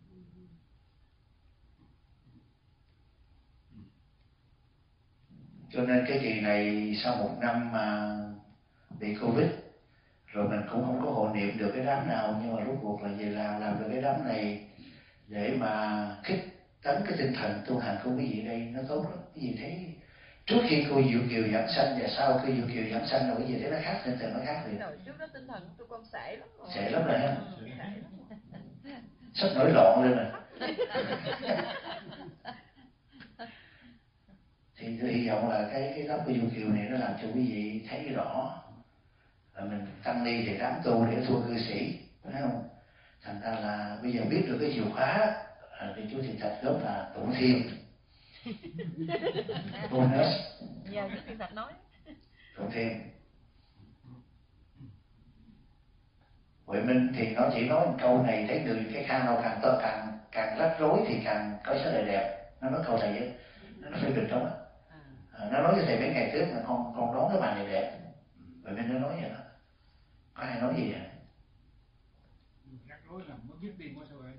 Cho nên cái kỳ này sau một năm mà bị Covid rồi mình cũng không có hộ niệm được cái đám nào, nhưng mà rốt cuộc là về làm làm được cái đám này để mà khích tấn cái tinh thần tu hành của quý vị đây nó tốt lắm. Quý vị thấy trước khi cô Diệu Kiều giảng sanh và sau khi Diệu Kiều giảng sanh rồi quý vị thấy nó khác, tinh thần nó khác liền. Rồi trước đó tinh thần tôi con sể lắm rồi. Sể lắm rồi ha. Ừ, sắp nổi loạn lên rồi. Thì tôi hy vọng là cái cái lớp của Diệu Kiều này nó làm cho quý vị thấy rõ là mình tăng ni thì đám tu để thua cư sĩ, phải không? Thành ra là bây giờ biết được cái chìa khóa thì chú Thiện Thạch góp là tụng thêm bonus. Giờ chú Thiện Thạch nói tụng thêm. Huệ Minh thì nó chỉ nói một câu này, thấy người cái khăn nào càng to càng càng rắc rối thì càng có số đời đẹp. Nó nói câu này ấy, nó phê bình trong á. À, nó nói với thầy mấy ngày trước là con con đón cái bài này đẹp. Huệ Minh nó nói vậy đó. Có ai nói gì vậy? Rắc rối là mất biết đi quá sao vậy?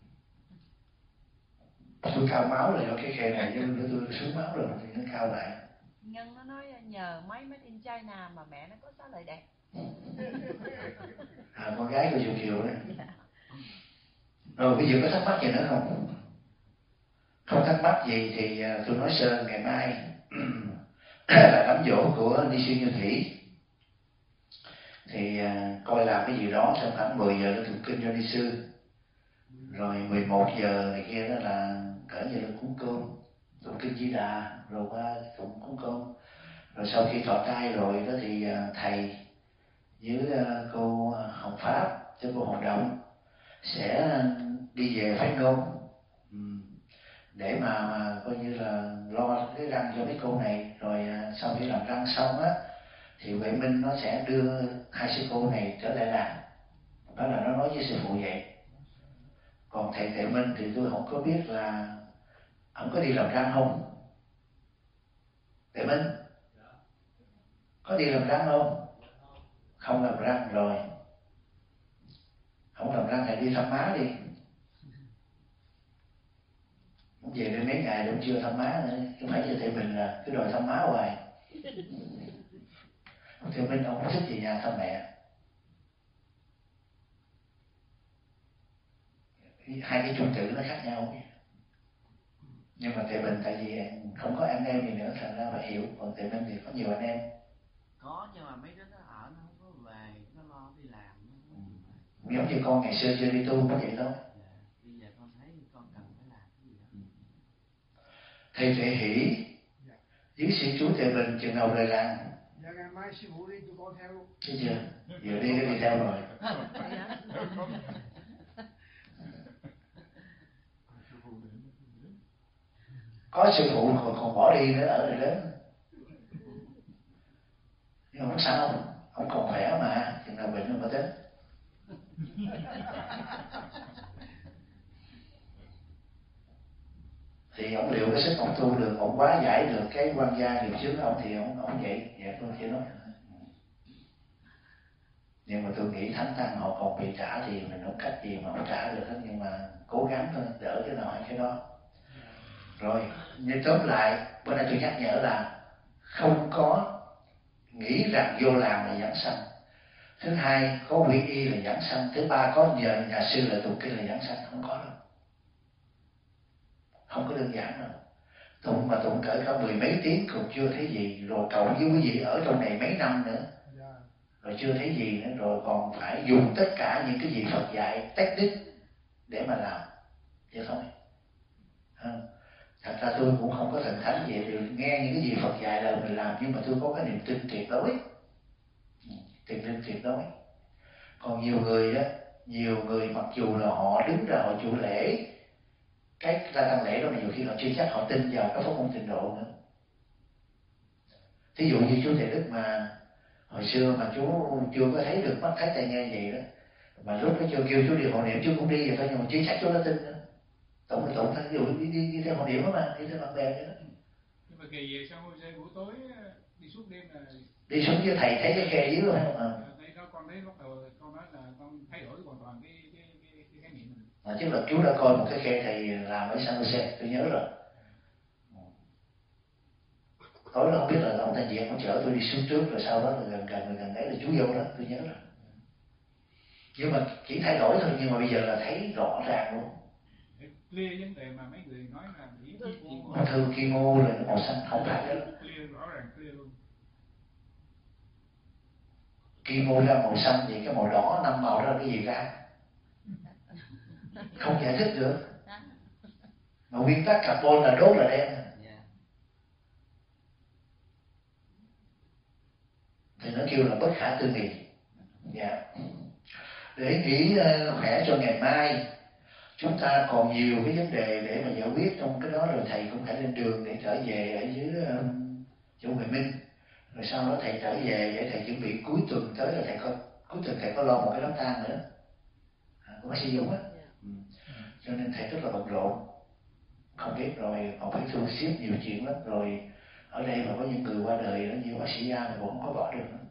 Tôi cao máu là do cái khe này, chứ tôi xuống máu rồi thì nó cao lại. Nhân nó nói nhờ máy made in China mà mẹ nó có số lời đẹp. À, con gái của Diệu Kiều đấy. Rồi bây giờ có thắc mắc gì nữa không? Không thắc mắc gì thì tôi nói sơ ngày mai là đám giỗ của Ni Sư Như Thủy. Thì coi làm cái gì đó trong khoảng mười giờ nó tụng kinh cho Ni Sư. Rồi mười một giờ này kia đó là cỡ giờ là cúng cơm, tụng kinh Di Đà, rồi qua tụng cúng cơm. Rồi sau khi thọ trai rồi đó thì thầy với cô Hồng Pháp, cho cô Hồng Động sẽ đi về Phái Nôn để mà, mà coi như là lo cái răng cho mấy cô này. Rồi sau khi làm răng xong á thì Huệ Minh nó sẽ đưa hai sư cô này trở lại làm. Đó là nó nói với sư phụ vậy. Còn thầy Tệ Minh thì tôi không có biết là ông có đi làm răng không? Tệ Minh có đi làm răng không? Không làm răng rồi. Không làm răng thì đi thăm má đi. Ông về đây mấy ngày cũng chưa thăm má nữa. Chứ phải cho Tệ Minh là cứ đòi thăm má hoài. Tệ Minh ông không thích về nhà thăm mẹ. Hai cái chung tử nó khác nhau. Nhưng mà Tệ Bình tại vì không có anh em gì nữa thành ra phải hiểu. Còn Tệ Bình thì có nhiều anh em. Có, nhưng mà mấy đứa nó ở nó không có về, nó lo đi làm. Ừ. Giống như con ngày xưa chưa đi tu có vậy đâu. Dạ. Bây giờ con thấy con cần phải làm cái gì đó. Ừ. Thầy Tuệ Hỷ với sư chú Tệ Bình chừng nào rời làng? Dạ ngày mai sư phụ đi tụi con theo luôn. Thấy chưa? Vừa đi cái đi theo rồi. Có sư phụ còn, còn bỏ đi nữa ở đây lớn. Nhưng mà không sao, ông còn khỏe mà, chừng nào bệnh không có tính. Thì ông liệu cái sức ông tu được, ông quá giải được cái quan gia nghiệp trước ông thì ông ông vậy, dạ tôi chưa nói. Nhưng mà tôi nghĩ thánh tăng họ còn bị trả thì mình không cách gì mà không trả được hết, nhưng mà cố gắng thôi, đỡ cái nào hay cái đó. Rồi, như tóm lại, bữa nay tôi nhắc nhở là không có nghĩ rằng vô làm là giảng sanh. Thứ hai, có quy y là giảng sanh. Thứ ba, có nhờ nhà sư là tụng kinh là giảng sanh. Không có đâu. Không có đơn giản đâu. Tụng mà tụng cỡ cả mười mấy tiếng cũng chưa thấy gì. Rồi cộng với quý vị ở trong này mấy năm nữa. Rồi chưa thấy gì nữa. Rồi còn phải dùng tất cả những cái gì Phật dạy, technique để mà làm. Vậy thôi. Không. Thật ra tôi cũng không có thần thánh gì, thì nghe những cái gì Phật dạy là mình làm, nhưng mà tôi có cái niềm tin tuyệt đối, niềm tin tuyệt đối. Còn nhiều người á, nhiều người mặc dù là họ đứng ra họ chủ lễ, cái la tăng lễ đó mà nhiều khi họ chưa chắc họ tin vào cái pháp môn tịnh độ nữa. Thí dụ như chú Thầy Đức mà hồi xưa mà chú chưa có thấy được mắt thấy tai nghe vậy đó, mà lúc đó chưa kêu chú đi hộ niệm chú cũng đi vậy thôi, nhưng mà chưa chắc chú đã tin nữa. Tổng là tổng thân ví dụ đi, đi, đi theo hộ niệm đó mà, đi theo bạn bè vậy đó. Nhưng mà kỳ về xong rồi buổi tối đi suốt đêm là... Đi xuống với thầy thấy cái khe dưới không à? Thấy nó con con thấy bắt đầu con nói là con thay đổi hoàn toàn cái cái cái cái khái niệm mình. À, chứ là chú đã coi một cái khe thầy làm ở San Jose, tôi nhớ rồi. Tối đó không biết là ông Thanh Diện ông chở tôi đi xuống trước, rồi sau đó là gần gần gần đấy là chú vô đó, tôi nhớ rồi. Nhưng mà chỉ thay đổi thôi, nhưng mà bây giờ là thấy rõ ràng luôn. Clear vấn đề mà mấy người nói là bị ung thư chemo là nó màu xanh, không phải đó. Clear rõ ràng, clear luôn. Chemo ra màu xanh thì cái màu đỏ năm màu ra cái gì ra? Không giải thích được. Mà nguyên tắc carbon là đốt là đen. Thì nó kêu là bất khả tư nghị. Dạ. Để nghĩ uh, khỏe cho ngày mai, chúng ta còn nhiều cái vấn đề để mà giải quyết trong cái đó, rồi thầy cũng phải lên đường để trở về ở dưới uh, chỗ Huệ Minh. Rồi sau đó thầy trở về để thầy chuẩn bị cuối tuần tới là thầy có cuối tuần thầy có lo một cái đám tang nữa à, của bác sĩ Dũng á. Ừ. Cho nên thầy rất là bận rộn, không biết rồi còn phải thu xếp nhiều chuyện lắm. Rồi ở đây mà có những người qua đời đó, như bác sĩ A thì cũng không có bỏ được nữa.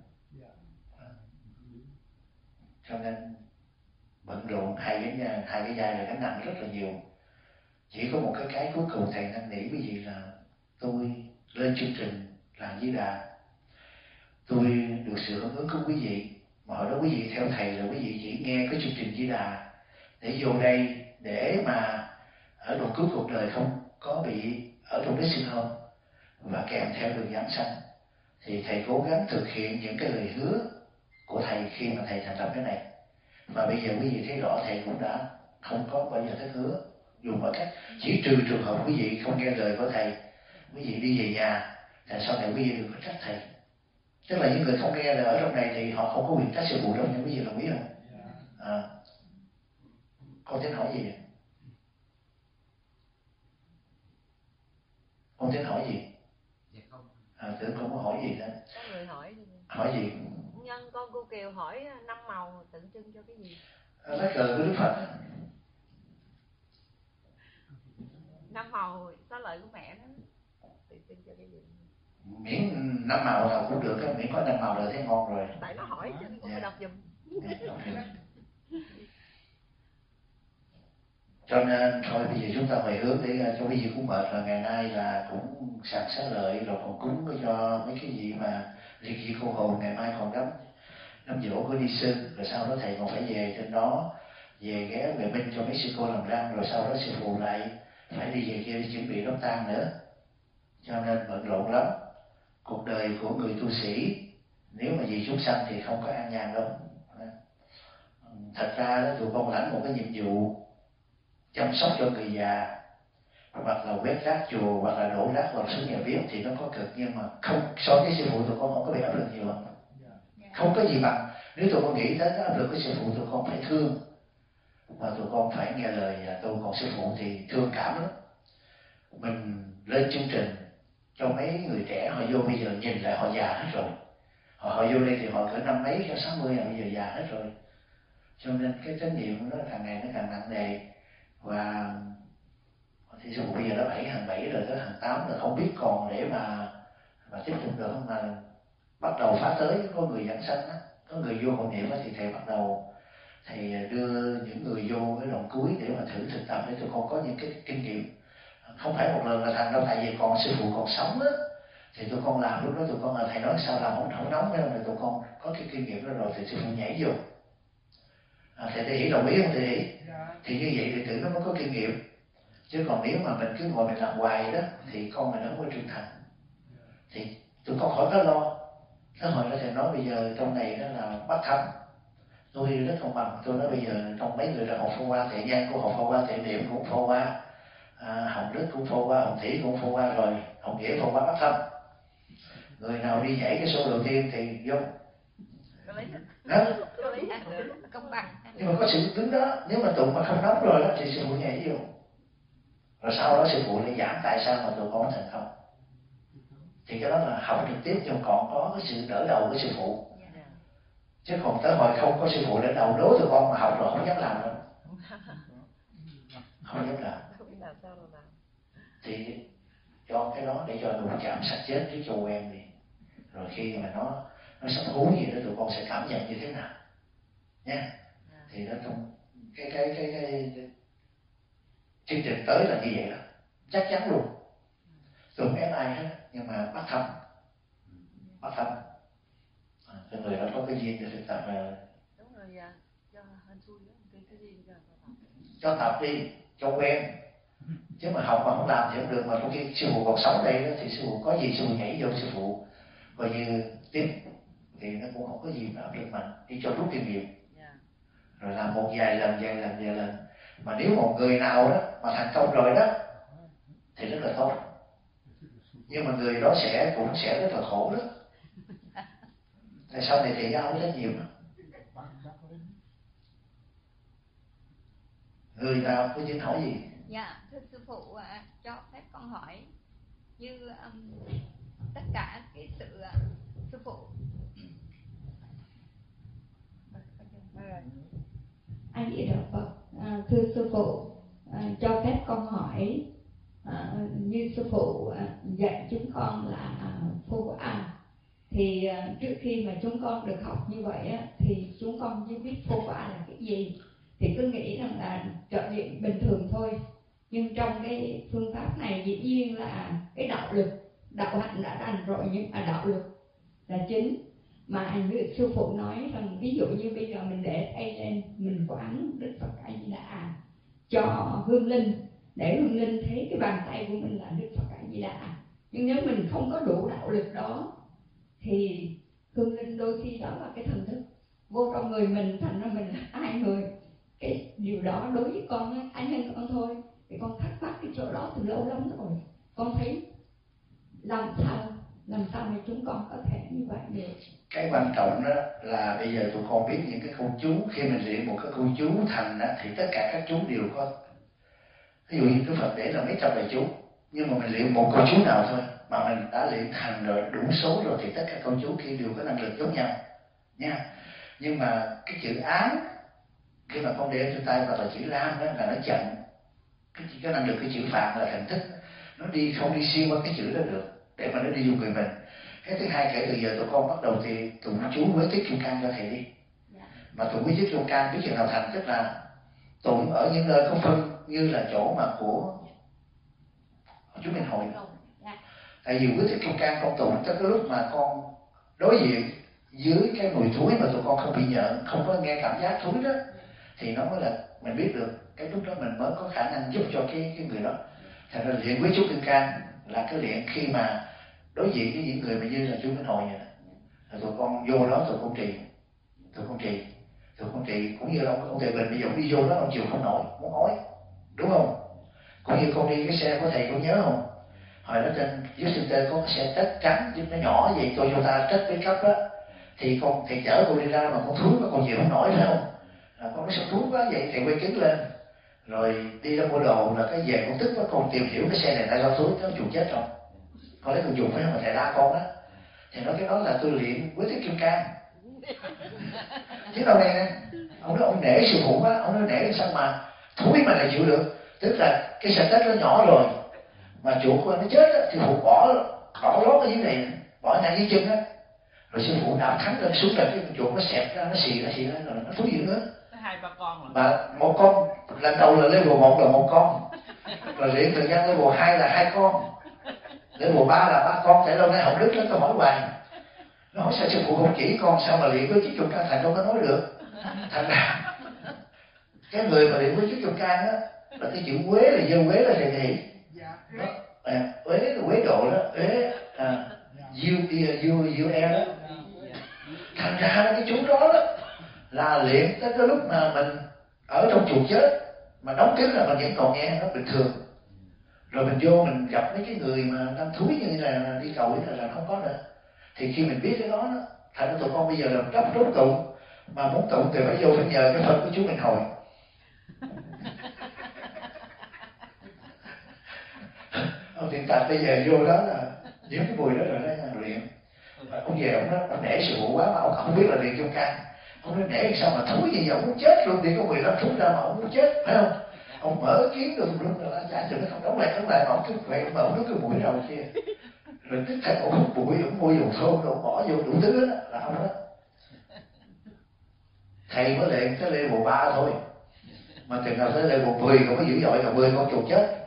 Cho nên bận rộn, hai cái hai cái vai là gánh nặng rất là nhiều. Chỉ có một cái cái cuối cùng thầy năn nỉ quý vị là tôi lên chương trình làm Di Đà, tôi được sự hưởng ứng của quý vị, mà hồi đó quý vị theo thầy là quý vị chỉ nghe cái chương trình Di Đà để vô đây để mà ở đoạn cuối cuộc đời không có bị ở trong cái sinh hồn và kèm theo đường giảng sanh. Thì thầy cố gắng thực hiện những cái lời hứa của thầy khi mà thầy thành lập cái này. Mà bây giờ quý vị thấy rõ thầy cũng đã không có bao giờ thất hứa, dùng mọi cách, chỉ trừ trường hợp quý vị không nghe lời của thầy, quý vị đi về nhà, thì sau này quý vị đừng có trách thầy. Tức là những người không nghe lời ở trong này thì họ không có quyền trách sư phụ đâu, nhưng quý vị đồng ý không? À. Con tính hỏi gì vậy? Con tính hỏi gì? À, tưởng con có hỏi gì đó. Có người hỏi gì? Hỏi gì? Nhân con cô Kiều hỏi năm màu tượng trưng cho cái gì? Lá cờ của Đức Phật. Năm màu xá lợi của mẹ đó tượng trưng cho cái gì? Miễn năm màu nào cũng được, miễn có năm màu là thấy ngon rồi. Tại nó hỏi chứ con phải đọc giùm. Cho nên thôi bây giờ chúng ta hồi hướng để cho quý vị cũng mệt rồi, ngày nay là cũng sạc xá lợi rồi còn cúng cho mấy cái gì mà liệt dị cô hồn, ngày mai còn đám đám dỗ của đi sư, rồi sau đó thầy còn phải về trên đó, về ghé Huệ Minh cho mấy sư cô làm răng, rồi sau đó sư phụ lại phải đi về kia đi chuẩn bị đám tang nữa. Cho nên bận rộn lắm. Cuộc đời của người tu sĩ nếu mà vì chúng sanh thì không có an nhàn đâu. Thật ra đó, tụi con lãnh một cái nhiệm vụ chăm sóc cho người già, hoặc là quét rác chùa, hoặc là đổ rác vào xuống nhà bếp thì nó có cực, nhưng mà không so với sư phụ tụi con không có bị áp lực nhiều lắm. Không có gì bằng. Nếu tụi con nghĩ tới cái áp lực của sư phụ, tụi con phải thương và tụi con phải nghe lời tôi còn sư phụ thì thương cảm lắm. Mình lên chương trình cho mấy người trẻ họ vô, bây giờ nhìn lại họ già hết rồi. Họ, họ vô đây thì họ cỡ năm mấy cho sáu mươi, bây giờ già hết rồi. Cho nên cái trách nhiệm nó càng ngày nó càng nặng nề. Và thì sư phụ bây giờ nó bảy hàng bảy rồi, tới hàng tám rồi, không biết còn để mà mà tiếp tục được không. Mà bắt đầu phá tới có người giảng sanh á, có người vô hội niệm á, thì thầy bắt đầu thầy đưa những người vô cái đoạn cuối để mà thử thực tập để tụi con có những cái kinh nghiệm. Không phải một lần là thành đâu, tại vì còn sư phụ còn sống á thì tụi con làm, lúc đó tụi con là thầy nói sao làm không không nóng đâu, mà tụi con có cái kinh nghiệm đó rồi thì sư phụ nhảy vô. À, thầy Thị Hỷ đồng ý không Thị Hỷ? Thì như vậy thì tự nó mới có kinh nghiệm. Chứ còn nếu mà mình cứ ngồi mình làm hoài đó thì con mình không có trưởng thành. Thì tụi con khỏi có lo. Cái hồi đó thầy nói bây giờ trong này đó là bắt thăm. Tôi rất công bằng, tôi nói bây giờ trong mấy người là học Phổ Hoa, Tệ Nhân cũng học Phổ Hoa, Tệ Niệm cũng Phổ Hoa, à, Hồng Đức cũng Phổ Hoa, Hồng Thủy cũng Phổ Hoa, rồi Hồng Nghĩa Phổ Hoa bắt thăm. Người nào đi nhảy cái số đầu tiên thì vô. Đó. Công bằng. Nhưng mà có sự đứng đó, nếu mà tụi mà không nóng rồi đó thì sư phụ nhảy vô. Rồi sau đó sư phụ lại giảng tại sao mà tụi con thành công. Thì cái đó là học trực tiếp, nhưng còn có cái sự đỡ đầu của sư phụ. Chứ còn tới hồi không có sư phụ đỡ đầu, đố tụi con mà học rồi không dám làm đâu. Không dám làm. Thì cho cái đó để cho đụng chạm sạch chết trước cho quen đi. Rồi khi mà nó nó sắp hú gì đó tụi con sẽ cảm nhận như thế nào. nha. Thì nó trong cái cái cái cái, cái chương trình tới là như vậy đó, chắc chắn luôn. Tôi không ép ai hết, nhưng mà bắt thăm, bắt thăm. À, cái người đó có cái duyên để thực tập là đúng rồi, dạ. Cho hên xui đó, cái cái gì cho tập. Cho tập đi, cho quen. Chứ mà học mà không làm thì không được. Mà trong khi sư phụ còn sống đây đó, thì sư phụ có gì sư phụ nhảy vô sư phụ coi như tiếp, thì nó cũng không có gì mà áp lực mạnh, đi cho rút kinh nghiệm. Yeah. Rồi làm một vài lần, vài lần, vài lần. Mà nếu một người nào đó mà thành công rồi đó thì rất là tốt. Nhưng mà người đó sẽ cũng sẽ rất là khổ đó. Tại sau này thì giao rất nhiều đó. Người nào có chuyện hỏi gì? Dạ, thưa sư phụ, à, cho phép con hỏi như um, tất cả cái sự uh, sư phụ. A Di Đà Phật. À, thưa sư phụ, à, cho phép con hỏi, à, như sư phụ à, dạy chúng con là à, phu a, thì à, trước khi mà chúng con được học như vậy á, thì chúng con chưa biết phu a là cái gì, thì cứ nghĩ rằng là trợ luyện bình thường thôi. Nhưng trong cái phương pháp này dĩ nhiên là cái đạo lực, đạo hạnh đã đành rồi, nhưng mà đạo lực là chính. Mà như sư phụ nói rằng ví dụ như bây giờ mình để tay lên, mình quán Đức Phật A Di Đà cho hương linh, để hương linh thấy cái bàn tay của mình là Đức Phật A Di Đà. Nhưng nếu mình không có đủ đạo lực đó thì hương linh đôi khi đó là cái thần thức vô trong người mình, thành ra mình là hai người. Cái điều đó đối với con, cá nhân con thôi, thì con thắc mắc cái chỗ đó từ lâu lắm rồi. Con thấy làm sao làm sao mà chúng con có thể như vậy được. Cái quan trọng đó là bây giờ tụi con biết những cái câu chú. Khi mình luyện một cái câu chú thành đó, thì tất cả các chú đều có. Ví dụ như Đức Phật để là mấy trăm bài chú, nhưng mà mình luyện một câu chú nào thôi mà mình đã luyện thành rồi, đủ số rồi, thì tất cả câu chú kia đều có năng lực giống nhau nha. Nhưng mà cái chữ án khi mà con để trên tay, hoặc là chữ lam đó là nó chậm. Cái, cái năng lực cái chữ phạn là thành thức, nó đi không đi xuyên qua cái chữ đó được để mà nó đi vô người mình. Cái thứ hai, kể từ giờ tụi con bắt đầu thì tụng chú với Tiết Kim Cang cho thầy đi. Mà tụng với Tiết Kim Cang biết chừng nào thành, tức là tụng ở những nơi có phân như là chỗ mà của chú Minh Hội. Tại vì với Tiết Kim Cang con tụng tới cái lúc mà con đối diện dưới cái mùi thúi mà tụi con không bị nhợn, không có nghe cảm giác thúi đó, thì nó mới là mình biết được. Cái lúc đó mình mới có khả năng giúp cho cái cái người đó. Thành ra luyện với chú Kim Cang là cái luyện khi mà đối diện với những người mà như là chú Minh Hội vậy đó. Rồi tụi con vô đó tụi con trì, tụi con trì, tụi con trì cũng như ông ông thầy Bình bây giờ đi vô đó ông chịu không nổi, muốn ói, đúng không? Cũng như con đi cái xe của thầy con nhớ không? Hồi đó trên dưới Sơn Tê có cái xe tết trắng chứ nó nhỏ vậy, Toyota tết bế cấp đó, thì con thầy chở con đi ra mà con thúi mà con chịu không nổi phải không? À, con nói sao thúi quá vậy, thầy quay kính lên, rồi đi ra mua đồ là cái về con tức quá, con tìm hiểu cái xe này tại sao thúi, nó chuột chết rồi. Con lấy con dùng phải không, mà thầy la con đó. Thì nói cái đó là tôi luyện với Tiết Kim Cang. Chứ đâu này nè, ông nói ông nể sư phụ quá, ông nói nể sao mà thúi mà lại chịu được. Tức là cái xe Tết nó nhỏ rồi, mà chuột của nó chết đó, thì phụ bỏ bỏ lót ở dưới này, bỏ ngang dưới chân á. Rồi sư phụ đạp thắng lên xuống là cái chuột nó xẹp ra, nó xì ra xì ra rồi nó thúi dữ nữa. Hai ba con rồi. Mà một con, lần đầu là level một là một con, rồi luyện thời gian level hai là hai con, level ba là ba con. Tại đâu nay học Đức nó có hỏi hoài, nó hỏi sao sư phụ không chỉ con, sao mà luyện với chiếc Kim Cang thành đâu có nói được. Thành ra cái người mà luyện với chiếc Kim Cang á là cái chữ quế là dơ quế là thầy thị đó, à, quế là quế độ đó, quế à, diêu diêu diêu e đó. Thành ra cái chú đó, đó là luyện tới cái lúc mà mình ở trong chuột chết mà đóng kín là mình vẫn còn nghe nó bình thường. Rồi mình vô mình gặp mấy cái người mà đang thúi như là đi cầu ấy là, là không có nữa. Thì khi mình biết cái đó, đó thành ra tụi con bây giờ là gấp rút tụng, mà muốn tụng thì phải vô phải nhờ cái phần của chú Minh Hội. Ông hiện tại bây giờ vô đó là những cái buổi đó rồi đó luyện. Ông về ông nói ông nể sư phụ quá mà ông không biết là luyện Kim Cang. Ông nói nể sao mà thúi như vậy, ông muốn chết luôn, thì có mười lăm thúi ra mà ông muốn chết, phải không? Ông mở kiến được luôn rồi, chả chừng nó không đóng lại đóng lại mà ông cứ vậy mà ông nước cái mũi đầu kia, rồi tức thạch ông hút bụi, ông mua dầu thơm rồi ông bỏ vô đủ thứ đó là ông đó. thầy mới luyện tới level ba thôi, mà chừng nào tới level mười còn có dữ dội là mười con chuột chết.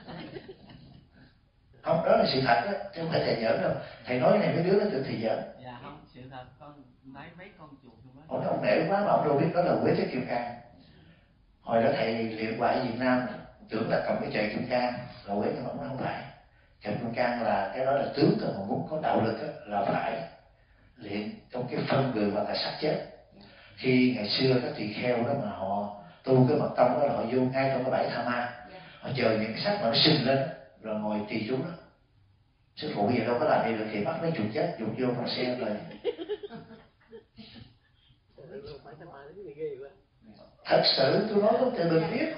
Không, đó là sự thật đó, chứ không phải thầy giỡn đâu. Thầy nói này mấy đứa nó tưởng thầy giỡn. Dạ không, sự thật con lấy mấy con chuột luôn Ông ông nể quá mà ông đâu biết đó là quế chất kim cang. Hồi đó thầy luyện hoài ở Việt Nam tưởng là cầm cái trời kim cang là quế, nhưng mà nó không phải. Trời kim cang là cái đó là tướng cơ, mà muốn có đạo lực đó, là phải luyện trong cái phân người hoặc là xác chết. Khi ngày xưa các tỳ kheo đó mà họ tu cái mật tông đó là họ vô ngay trong cái bãi tha ma, họ chờ những cái xác mà nó sưng lên rồi ngồi trì chú đó. Sư phụ bây giờ đâu có làm gì được thì bắt mấy chuột chết dục vô vào xe rồi. Thật sự tôi nói với thầy Bình biết.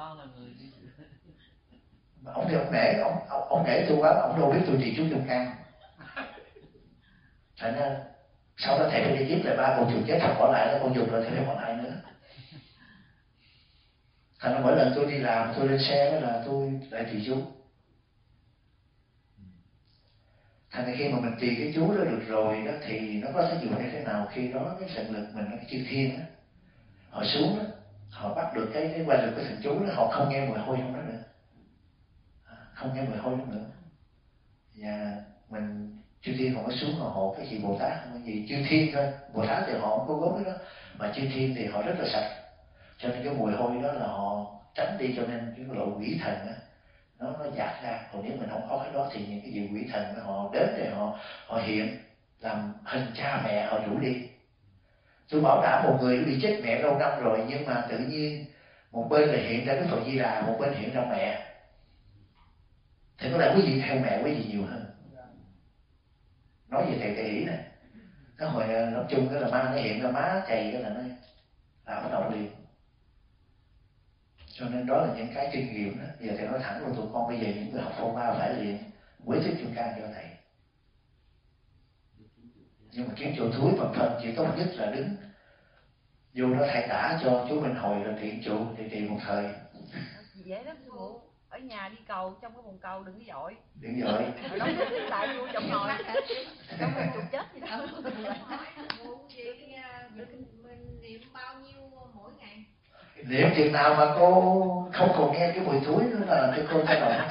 Ông thì ông nể, ông, ông, ông nể tôi quá, ông đâu biết tôi trì chú kim cang. Thành ra sau đó thầy phải đi giết lại ba con chuột chết, thật bỏ lại đó con dục rồi thầy phải bỏ lại nữa. Thành ra mỗi lần tôi đi làm tôi lên xe đó là tôi lại trì chú. Thành ra khi mà mình trì cái chú đó được rồi đó thì nó có tác dụng như thế nào? Khi đó cái thần lực mình, cái chư thiên đó, họ xuống đó, họ bắt được cái cái quan lực của thần chú đó, họ không nghe mùi hôi trong đó nữa, không nghe mùi hôi đó nữa. Và mình chư thiên không có xuống họ hộ cái gì Bồ Tát không có gì, chư thiên thôi. Bồ Tát thì họ không có gốm cái đó, mà chư thiên thì họ rất là sạch, cho nên cái mùi hôi đó là họ tránh đi, cho nên cái lộ quỷ thần đó, nó nó dạt ra. Còn nếu mình không có cái đó thì những cái gì quỷ thần đó, họ đến để họ họ hiện làm hình cha mẹ họ rủ đi. Tôi bảo đảm một người bị chết mẹ lâu năm rồi, nhưng mà tự nhiên một bên là hiện ra cái Phật Di Đà, một bên hiện ra mẹ, thì có lẽ quý vị theo mẹ quý vị nhiều hơn. Nói về thầy Tề Hỷ này, cái hồi nói chung cái là ma nó hiện ra má chày cái là nó là bắt đầu liền. Cho nên đó là những cái kinh nghiệm đó. Bây giờ thầy nói thẳng với tụi con, bây giờ những người học phong ba phải luyện quế thức kim cang cho thầy. Nhưng mà kiếm chỗ thúi phần thân chỉ tốt nhất là đứng vô đó thầy tả cho chú Minh Hồi rồi thiện trụ thì trị một thời. Dễ lắm sư phụ. Ở nhà đi cầu trong cái bồn cầu đừng có dội. Đừng dội. Rồi đóng cái lại vô trong nồi. Trong cái chuột chết gì đâu. Ngủ vậy mình niệm bao nhiêu mỗi ngày? Niệm chừng nào mà cô không còn nghe cái mùi thúi nữa là cái cô thay đổi.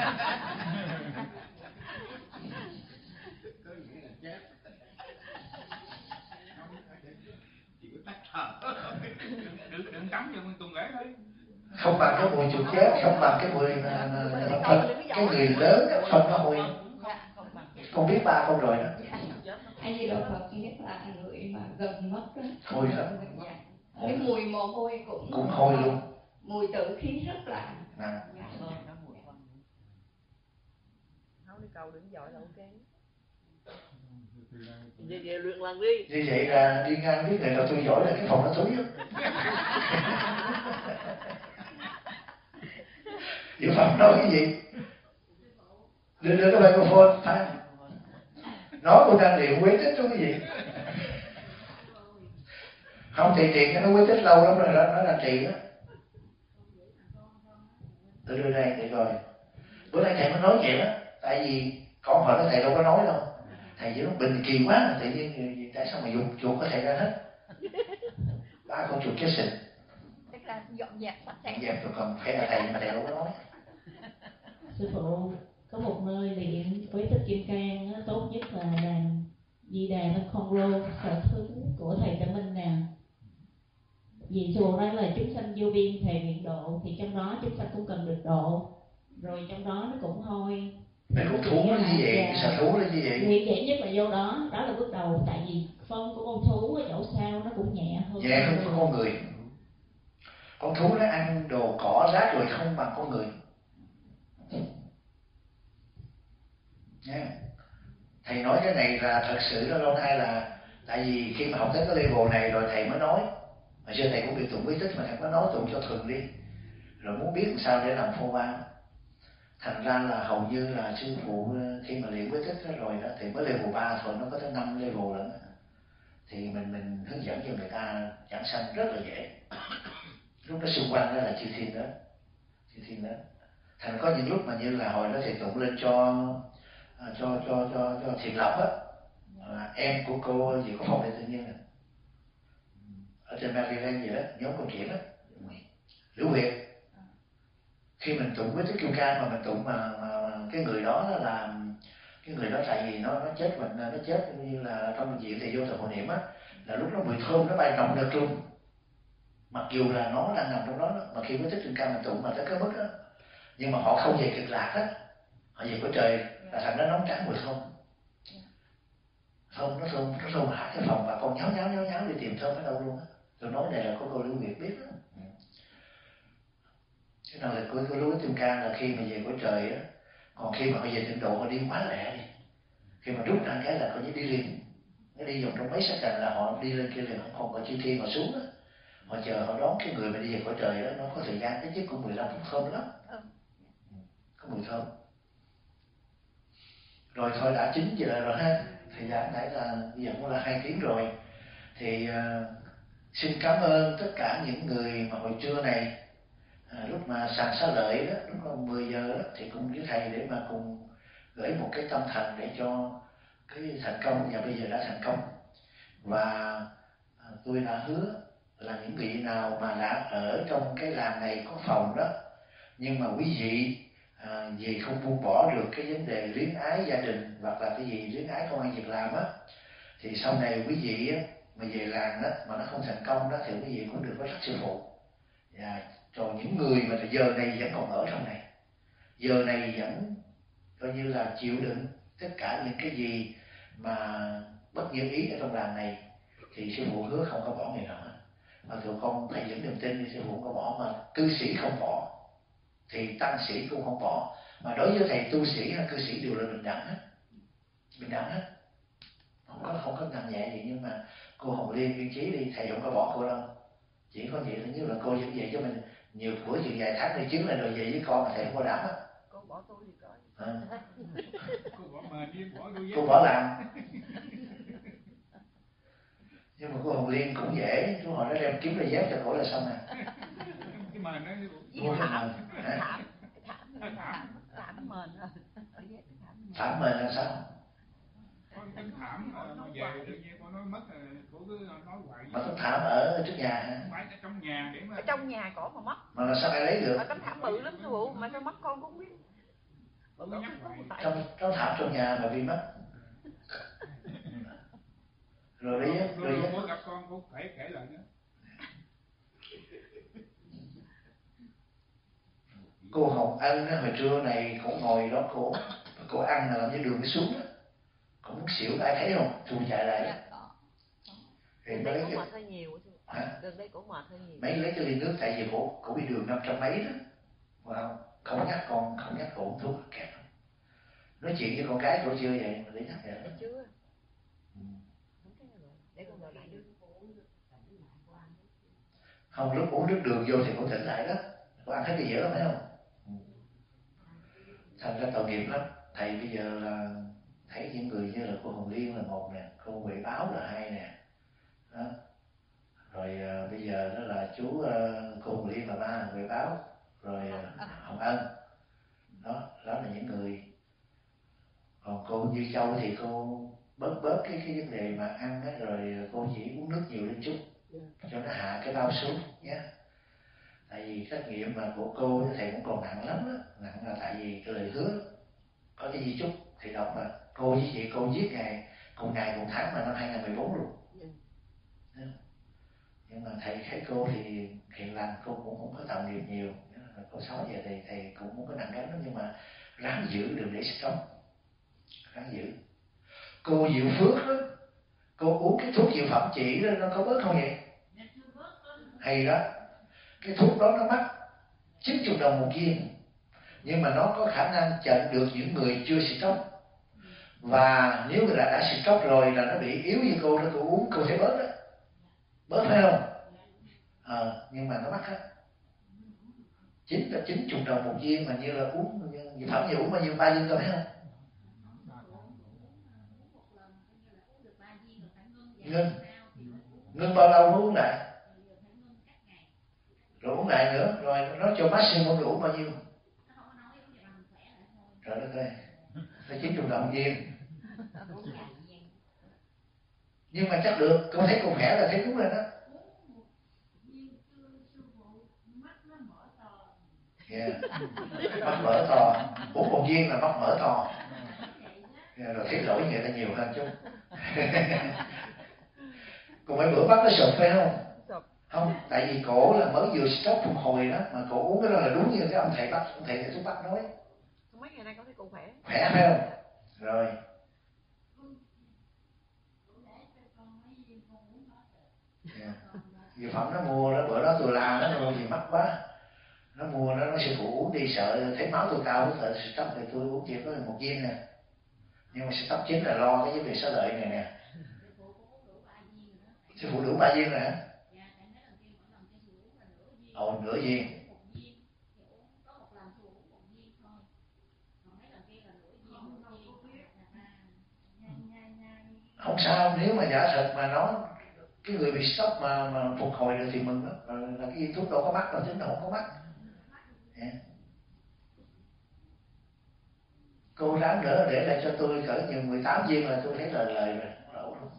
Đừng đừng tắm cho mình tuần lễ thôi. Không bằng cái mùi chuột chết, không bằng cái mùi mà, mà, mà phân, cái người lớn cái phân nó mùi. Con biết ba con rồi đó. Ai Di Đà Phật nhất là người mà gần mất đó. Hôi lắm. Cái mùi mồ hôi cũng cũng hôi luôn. Mùi tự khí rất là. À. Không đi cầu đừng dội là ok. Về về luyện lần đi. Như vậy là đi ngang biết người nào tôi giỏi là cái phòng nó tối á. Dự Phẩm nói cái gì? Đưa đưa cái microphone thay. Nói cô đang luyện quế tích đó cái gì? Không thì tiền nó quế tích lâu lắm rồi đó, nó là tiền á. Tôi đưa đây để rồi. Bữa nay thầy mới nói vậy đó, tại vì con hỏi thầy đâu có nói đâu. Thầy chỉ nói bình kỳ quá, tự nhiên tại sao mà dùng chuột có thể ra hết. Ba con chuột chết xịn. Tức là dọn dẹp sạch sẽ. Dọn dẹp rồi còn phải là thầy mà thầy đâu có nói. Sư phụ, có một nơi luyện với tích kim cang tốt nhất là đàn Di Đà Bên Congo, sở thứ của thầy Trà Minh nè. Vì chùa đó là chúng sanh vô biên thầy nguyện độ, thì trong đó chúng sanh cũng cần được độ. Rồi trong đó nó cũng hôi. Cái con thú nó như vậy, cái sở thú nó như vậy. Nguyện dễ nhất là vô đó, đó là bước đầu. Tại vì phân của con thú ở chỗ sao nó cũng nhẹ hơn. Nhẹ hơn của con người. Con thú nó ăn đồ cỏ rác rồi không bằng con người. Nha. Thầy nói cái này là thật sự đó lâu nay là tại vì khi mà học tới cái level này rồi thầy mới nói. Mà xưa thầy cũng bị tụng quý tích mà thầy có nói tụng cho thuần đi. Rồi muốn biết làm sao để làm phô ba. Thành ra là hầu như là sư phụ khi mà luyện quý tích đó rồi đó thì mới level ba thôi, nó có tới năm level lận. Thì mình mình hướng dẫn cho người ta giảng sanh rất là dễ. Lúc đó xung quanh đó là chư thiên đó, chư thiên đó. Thành có những lúc mà như là hồi đó thầy tụng lên cho cho cho cho cho Thiện Lộc á, à, em của cô gì có phong đại tự nhiên này. ở trên Maryland gì đó, nhóm câu chuyện đó, Lữ Huyệt. Khi mình tụng với cái kim cang mà mình tụng mà, mà, mà cái người đó là cái người đó, tại vì nó nó chết mình nó chết như là trong bệnh viện thì vô thời hộ niệm á, là lúc đó mùi thơm nó bay rộng đất luôn, mặc dù là nó đang nằm trong đó, đó. Mà khi với thích kim cang mình tụng mà tới cái mức đó, nhưng mà họ không về cực lạc á, họ về cõi trời, là thành nó nóng trắng mùi thơm. Thơm nó thơm nó thơm hả cái phòng, và con nháo nháo nháo nháo đi tìm thơm ở đâu luôn á. Tôi nói này là có cô Lưu Nguyệt biết đó. Cái nào là cô cô Lưu Kim Cang là khi mà về cõi trời á, còn khi mà họ về tịnh độ họ đi quá lẹ đi, khi mà rút ra cái là coi như đi liền, nó đi vòng trong mấy sát cành là họ đi lên kia liền, không không còn chư thiên họ xuống á, họ chờ họ đón cái người mà đi về cõi trời đó, nó có thời gian cái chứ cũng mười lăm phút thơm lắm, có mùi thơm. Rồi thôi đã chín giờ rồi ha, thời gian nãy là bây giờ cũng là hai tiếng rồi, thì uh, xin cảm ơn tất cả những người mà hồi trưa này à, lúc mà sàng xá lợi đó, lúc là mười giờ đó, thì cùng với thầy để mà cùng gửi một cái tâm thành để cho cái thành công, và bây giờ đã thành công. Và à, tôi đã hứa là những vị nào mà đã ở trong cái làng này có phòng đó, nhưng mà quý vị à, vì không buông bỏ được cái vấn đề luyến ái gia đình hoặc là cái gì luyến ái công ăn việc làm á, thì sau này quý vị á, mà về làng đó mà nó không thành công đó, thì quý vị cũng được có rất sư phụ. Và rồi những người mà giờ này vẫn còn ở trong này, giờ này vẫn coi như là chịu đựng tất cả những cái gì mà bất như ý ở trong làng này, thì sư phụ hứa không có bỏ người nào hết. Mà tụi con thầy vẫn niềm tin thì sư phụ không có bỏ, mà cư sĩ không bỏ thì tăng sĩ cũng không bỏ, mà đối với thầy tu sĩ hay cư sĩ đều là bình đẳng hết, bình đẳng hết, không có không có nặng nhẹ gì. Nhưng mà cô Hồng Liên viên trí đi, thầy không có bỏ cô đâu, chỉ có vậy là như là cô vẫn vậy cho mình nhiều bữa chừng vài tháng này chứng là rồi về với con mà thầy không có đảm á. Cô bỏ tôi thì coi. À. Cô bỏ mền đi, bỏ đôi dép. Cô bỏ làm. Nhưng mà cô Hồng Liên cũng dễ, chú họ nó đem kiếm ra dép cho cổ là xong à. Cái mền đó Với thảm, thảm, thảm, thảm, thảm mền rồi. Thảm mền là sao? Con tấm thảm mà về tự nhiên con nói mất rồi, cổ cứ nói hoài. Mà tấm thảm ở trước nhà hả? Không phải ở trong nhà để mà. Ở trong nhà cổ mà mất. Mà là sao ai lấy được? Ở tấm thảm bự lắm sư phụ, mà sao mất con cũng biết. Trong trong thảm trong nhà mà bị mất. Rồi đấy á, rồi á. Cô gặp con cũng phải kể lại nữa. Cô Hồng Ân á, hồi trưa này cũng ngồi đó cô cô ăn là làm như đường cái xuống á, cũng muốn xỉu, ai thấy không? Tôi chạy lại đó. Thì nó lấy cái hơi nhiều. Hả? Đường đây cổ mệt hơi nhiều. Mấy lấy cái ly nước, tại vì cổ cổ bị đường năm trăm mấy đó. Wow. Không nhắc con, không nhắc cổ thuốc kẹp. Nói chuyện với con gái cổ chưa vậy mà để nhắc vậy. Chưa. Để con gọi lại đưa. Không, lúc uống nước đường vô thì cũng tỉnh lại đó. Cô ăn hết cái dễ lắm phải không? Thành ra tội nghiệp lắm. Thầy bây giờ là thấy những người như là cô Hồng Liên là một nè, cô Huệ Báo là hai nè, đó. Rồi uh, bây giờ đó là chú uh, cô Hồng Liên là ba, Huệ Báo, rồi uh, Hồng Ân, đó, đó là những người. Còn cô Như Châu thì cô bớt bớt cái cái vấn đề mà ăn á, rồi cô chỉ uống nước nhiều lên chút cho nó hạ cái bao xuống nhé. Tại vì trách nhiệm mà của cô với thầy cũng còn nặng lắm đó. Nặng là tại vì cái lời hứa có cái di chúc thì đọc mà cô với chị cô viết ngày cùng ngày cùng tháng mà năm hai không một bốn luôn. Yeah. Nhưng mà thầy thấy cô thì hiền lành, cô cũng không có tạo nghiệp nhiều. Cô sáu giờ thì thầy cũng không có nặng gánh lắm, nhưng mà ráng giữ đừng để stress, ráng giữ. Cô Diệu Phước đó, cô uống cái thuốc diệu phẩm chỉ đó, nó có bớt không vậy? Hay đó. Cái thuốc đó nó mắc chín mươi đồng một viên, nhưng mà nó có khả năng chặn được những người chưa stroke. Và nếu người đã đã stroke rồi là nó bị yếu như cô, nó cô uống cô sẽ bớt đó, bớt phải không? À, nhưng mà nó mắc á, chín là chín mươi đồng một viên, mà như là uống dược phẩm như uống bao nhiêu, ba viên thôi phải không? Ngưng ngưng bao lâu mới uống lại? Rồi uống lại nữa, rồi nó cho maximum được uống bao nhiêu? Trời đất ơi, phải chín mươi đồng viên. Nhưng mà chắc được, cô thấy cô khỏe là thấy đúng rồi đó. Yeah. Mắc mỡ to, uống một viên là mắc mỡ to. Yeah, rồi thấy lỗi người ta nhiều hơn chút. Còn mấy bữa bắt nó sụp phải không? Không, tại vì cổ là mới vừa stop phục hồi đó, mà cổ uống cái đó là đúng như cái ông thầy bắt, ông thầy thuốc bắc nói. Mấy ngày nay con thấy cổ khỏe. Khỏe phải không? Rồi. Yeah. Dược phẩm nó mua đó, bữa đó tôi la nó mua gì mắc quá. Nó mua nó nói sư phụ uống đi sợ thấy máu tôi cao tôi sợ stop thì tôi uống chỉ có một viên nè. Nhưng mà stop chính là lo cái vấn đề xá lợi này nè. Sư phụ đủ ba viên rồi hả? Ồ, nửa viên. Không sao, nếu mà giả thật mà nó cái người bị sốc mà mà phục hồi được thì mừng lắm. Là, là cái viên thuốc đâu có mắc đâu, tính đâu không có mắc. Yeah. Cô ráng nữa để lại cho tôi cỡ như mười tám viên là tôi thấy lời lời rồi, không lỗ luôn.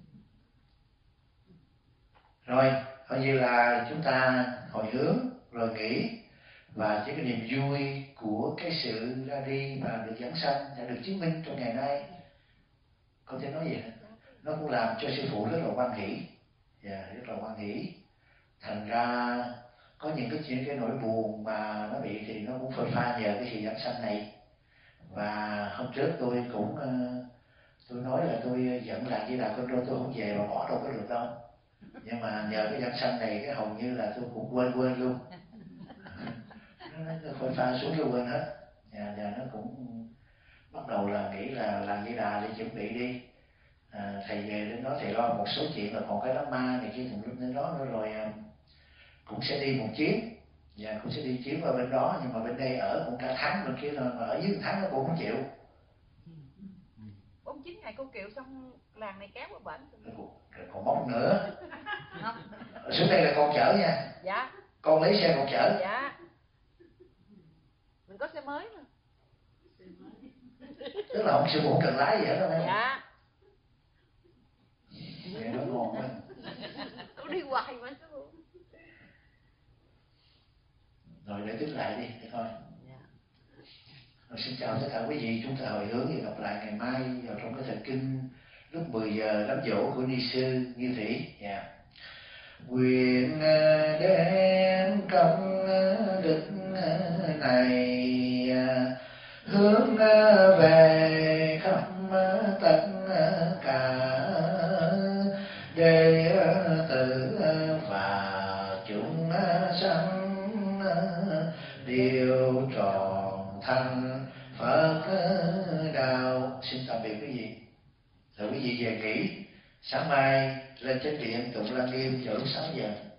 Rồi, coi như là chúng ta hồi hướng rồi nghĩ và chỉ cái niềm vui của cái sự ra đi và được giảng sanh đã được chứng minh trong ngày nay. Có thể nói vậy, nó cũng làm cho sư phụ rất là hoan hỷ, yeah, rất là hoan hỷ. Thành ra có những cái chuyện cái nỗi buồn mà nó bị thì nó cũng phơi pha nhờ cái sự giảng sanh này. Và hôm trước tôi cũng tôi nói là tôi dẫn lại với Đà Con Đô tôi không về mà bỏ đâu có được đâu. Nhưng mà nhờ cái giảng sanh này cái hầu như là tôi cũng quên quên luôn. Nó, nó phơi pha xuống cái quên hết. Và, và nó cũng bắt đầu là nghĩ là làm với Đà để chuẩn bị đi. À, thầy về đến đó thầy lo một số chuyện là còn cái đám ma này kia cũng lúc đến đó nữa rồi cũng sẽ đi một chuyến. Và cũng sẽ đi chuyến qua bên đó, nhưng mà bên đây ở cũng cả tháng bên kia thôi, mà ở dưới tháng nó cũng không chịu. Bốn chín ngày cô Kiều xong làng này kéo qua bệnh. Rồi còn móc nữa. Xuống đây là con chở nha. Dạ. Con lấy xe con chở. Dạ. Mình có xe mới mà. Tức là ông sư phụ không cần lái gì hết đâu em. Dạ. Nghe nó ngon quá. Cô đi hoài mà sư phụ. Rồi để tính lại đi, để thôi. Rồi xin chào tất cả quý vị, chúng ta hồi hướng và gặp lại ngày mai vào trong cái thời kinh lúc mười giờ đám dỗ của ni sư Như Thủy. Yeah. Nguyện đem công đức này hướng về khắp tất cả đệ tử và chúng sanh đều tròn thành Phật đạo. Xin tạm biệt quý vị. Rồi quý vị về nghỉ, sáng mai lên chánh điện tụng Lăng Nghiêm vào lúc sáu giờ.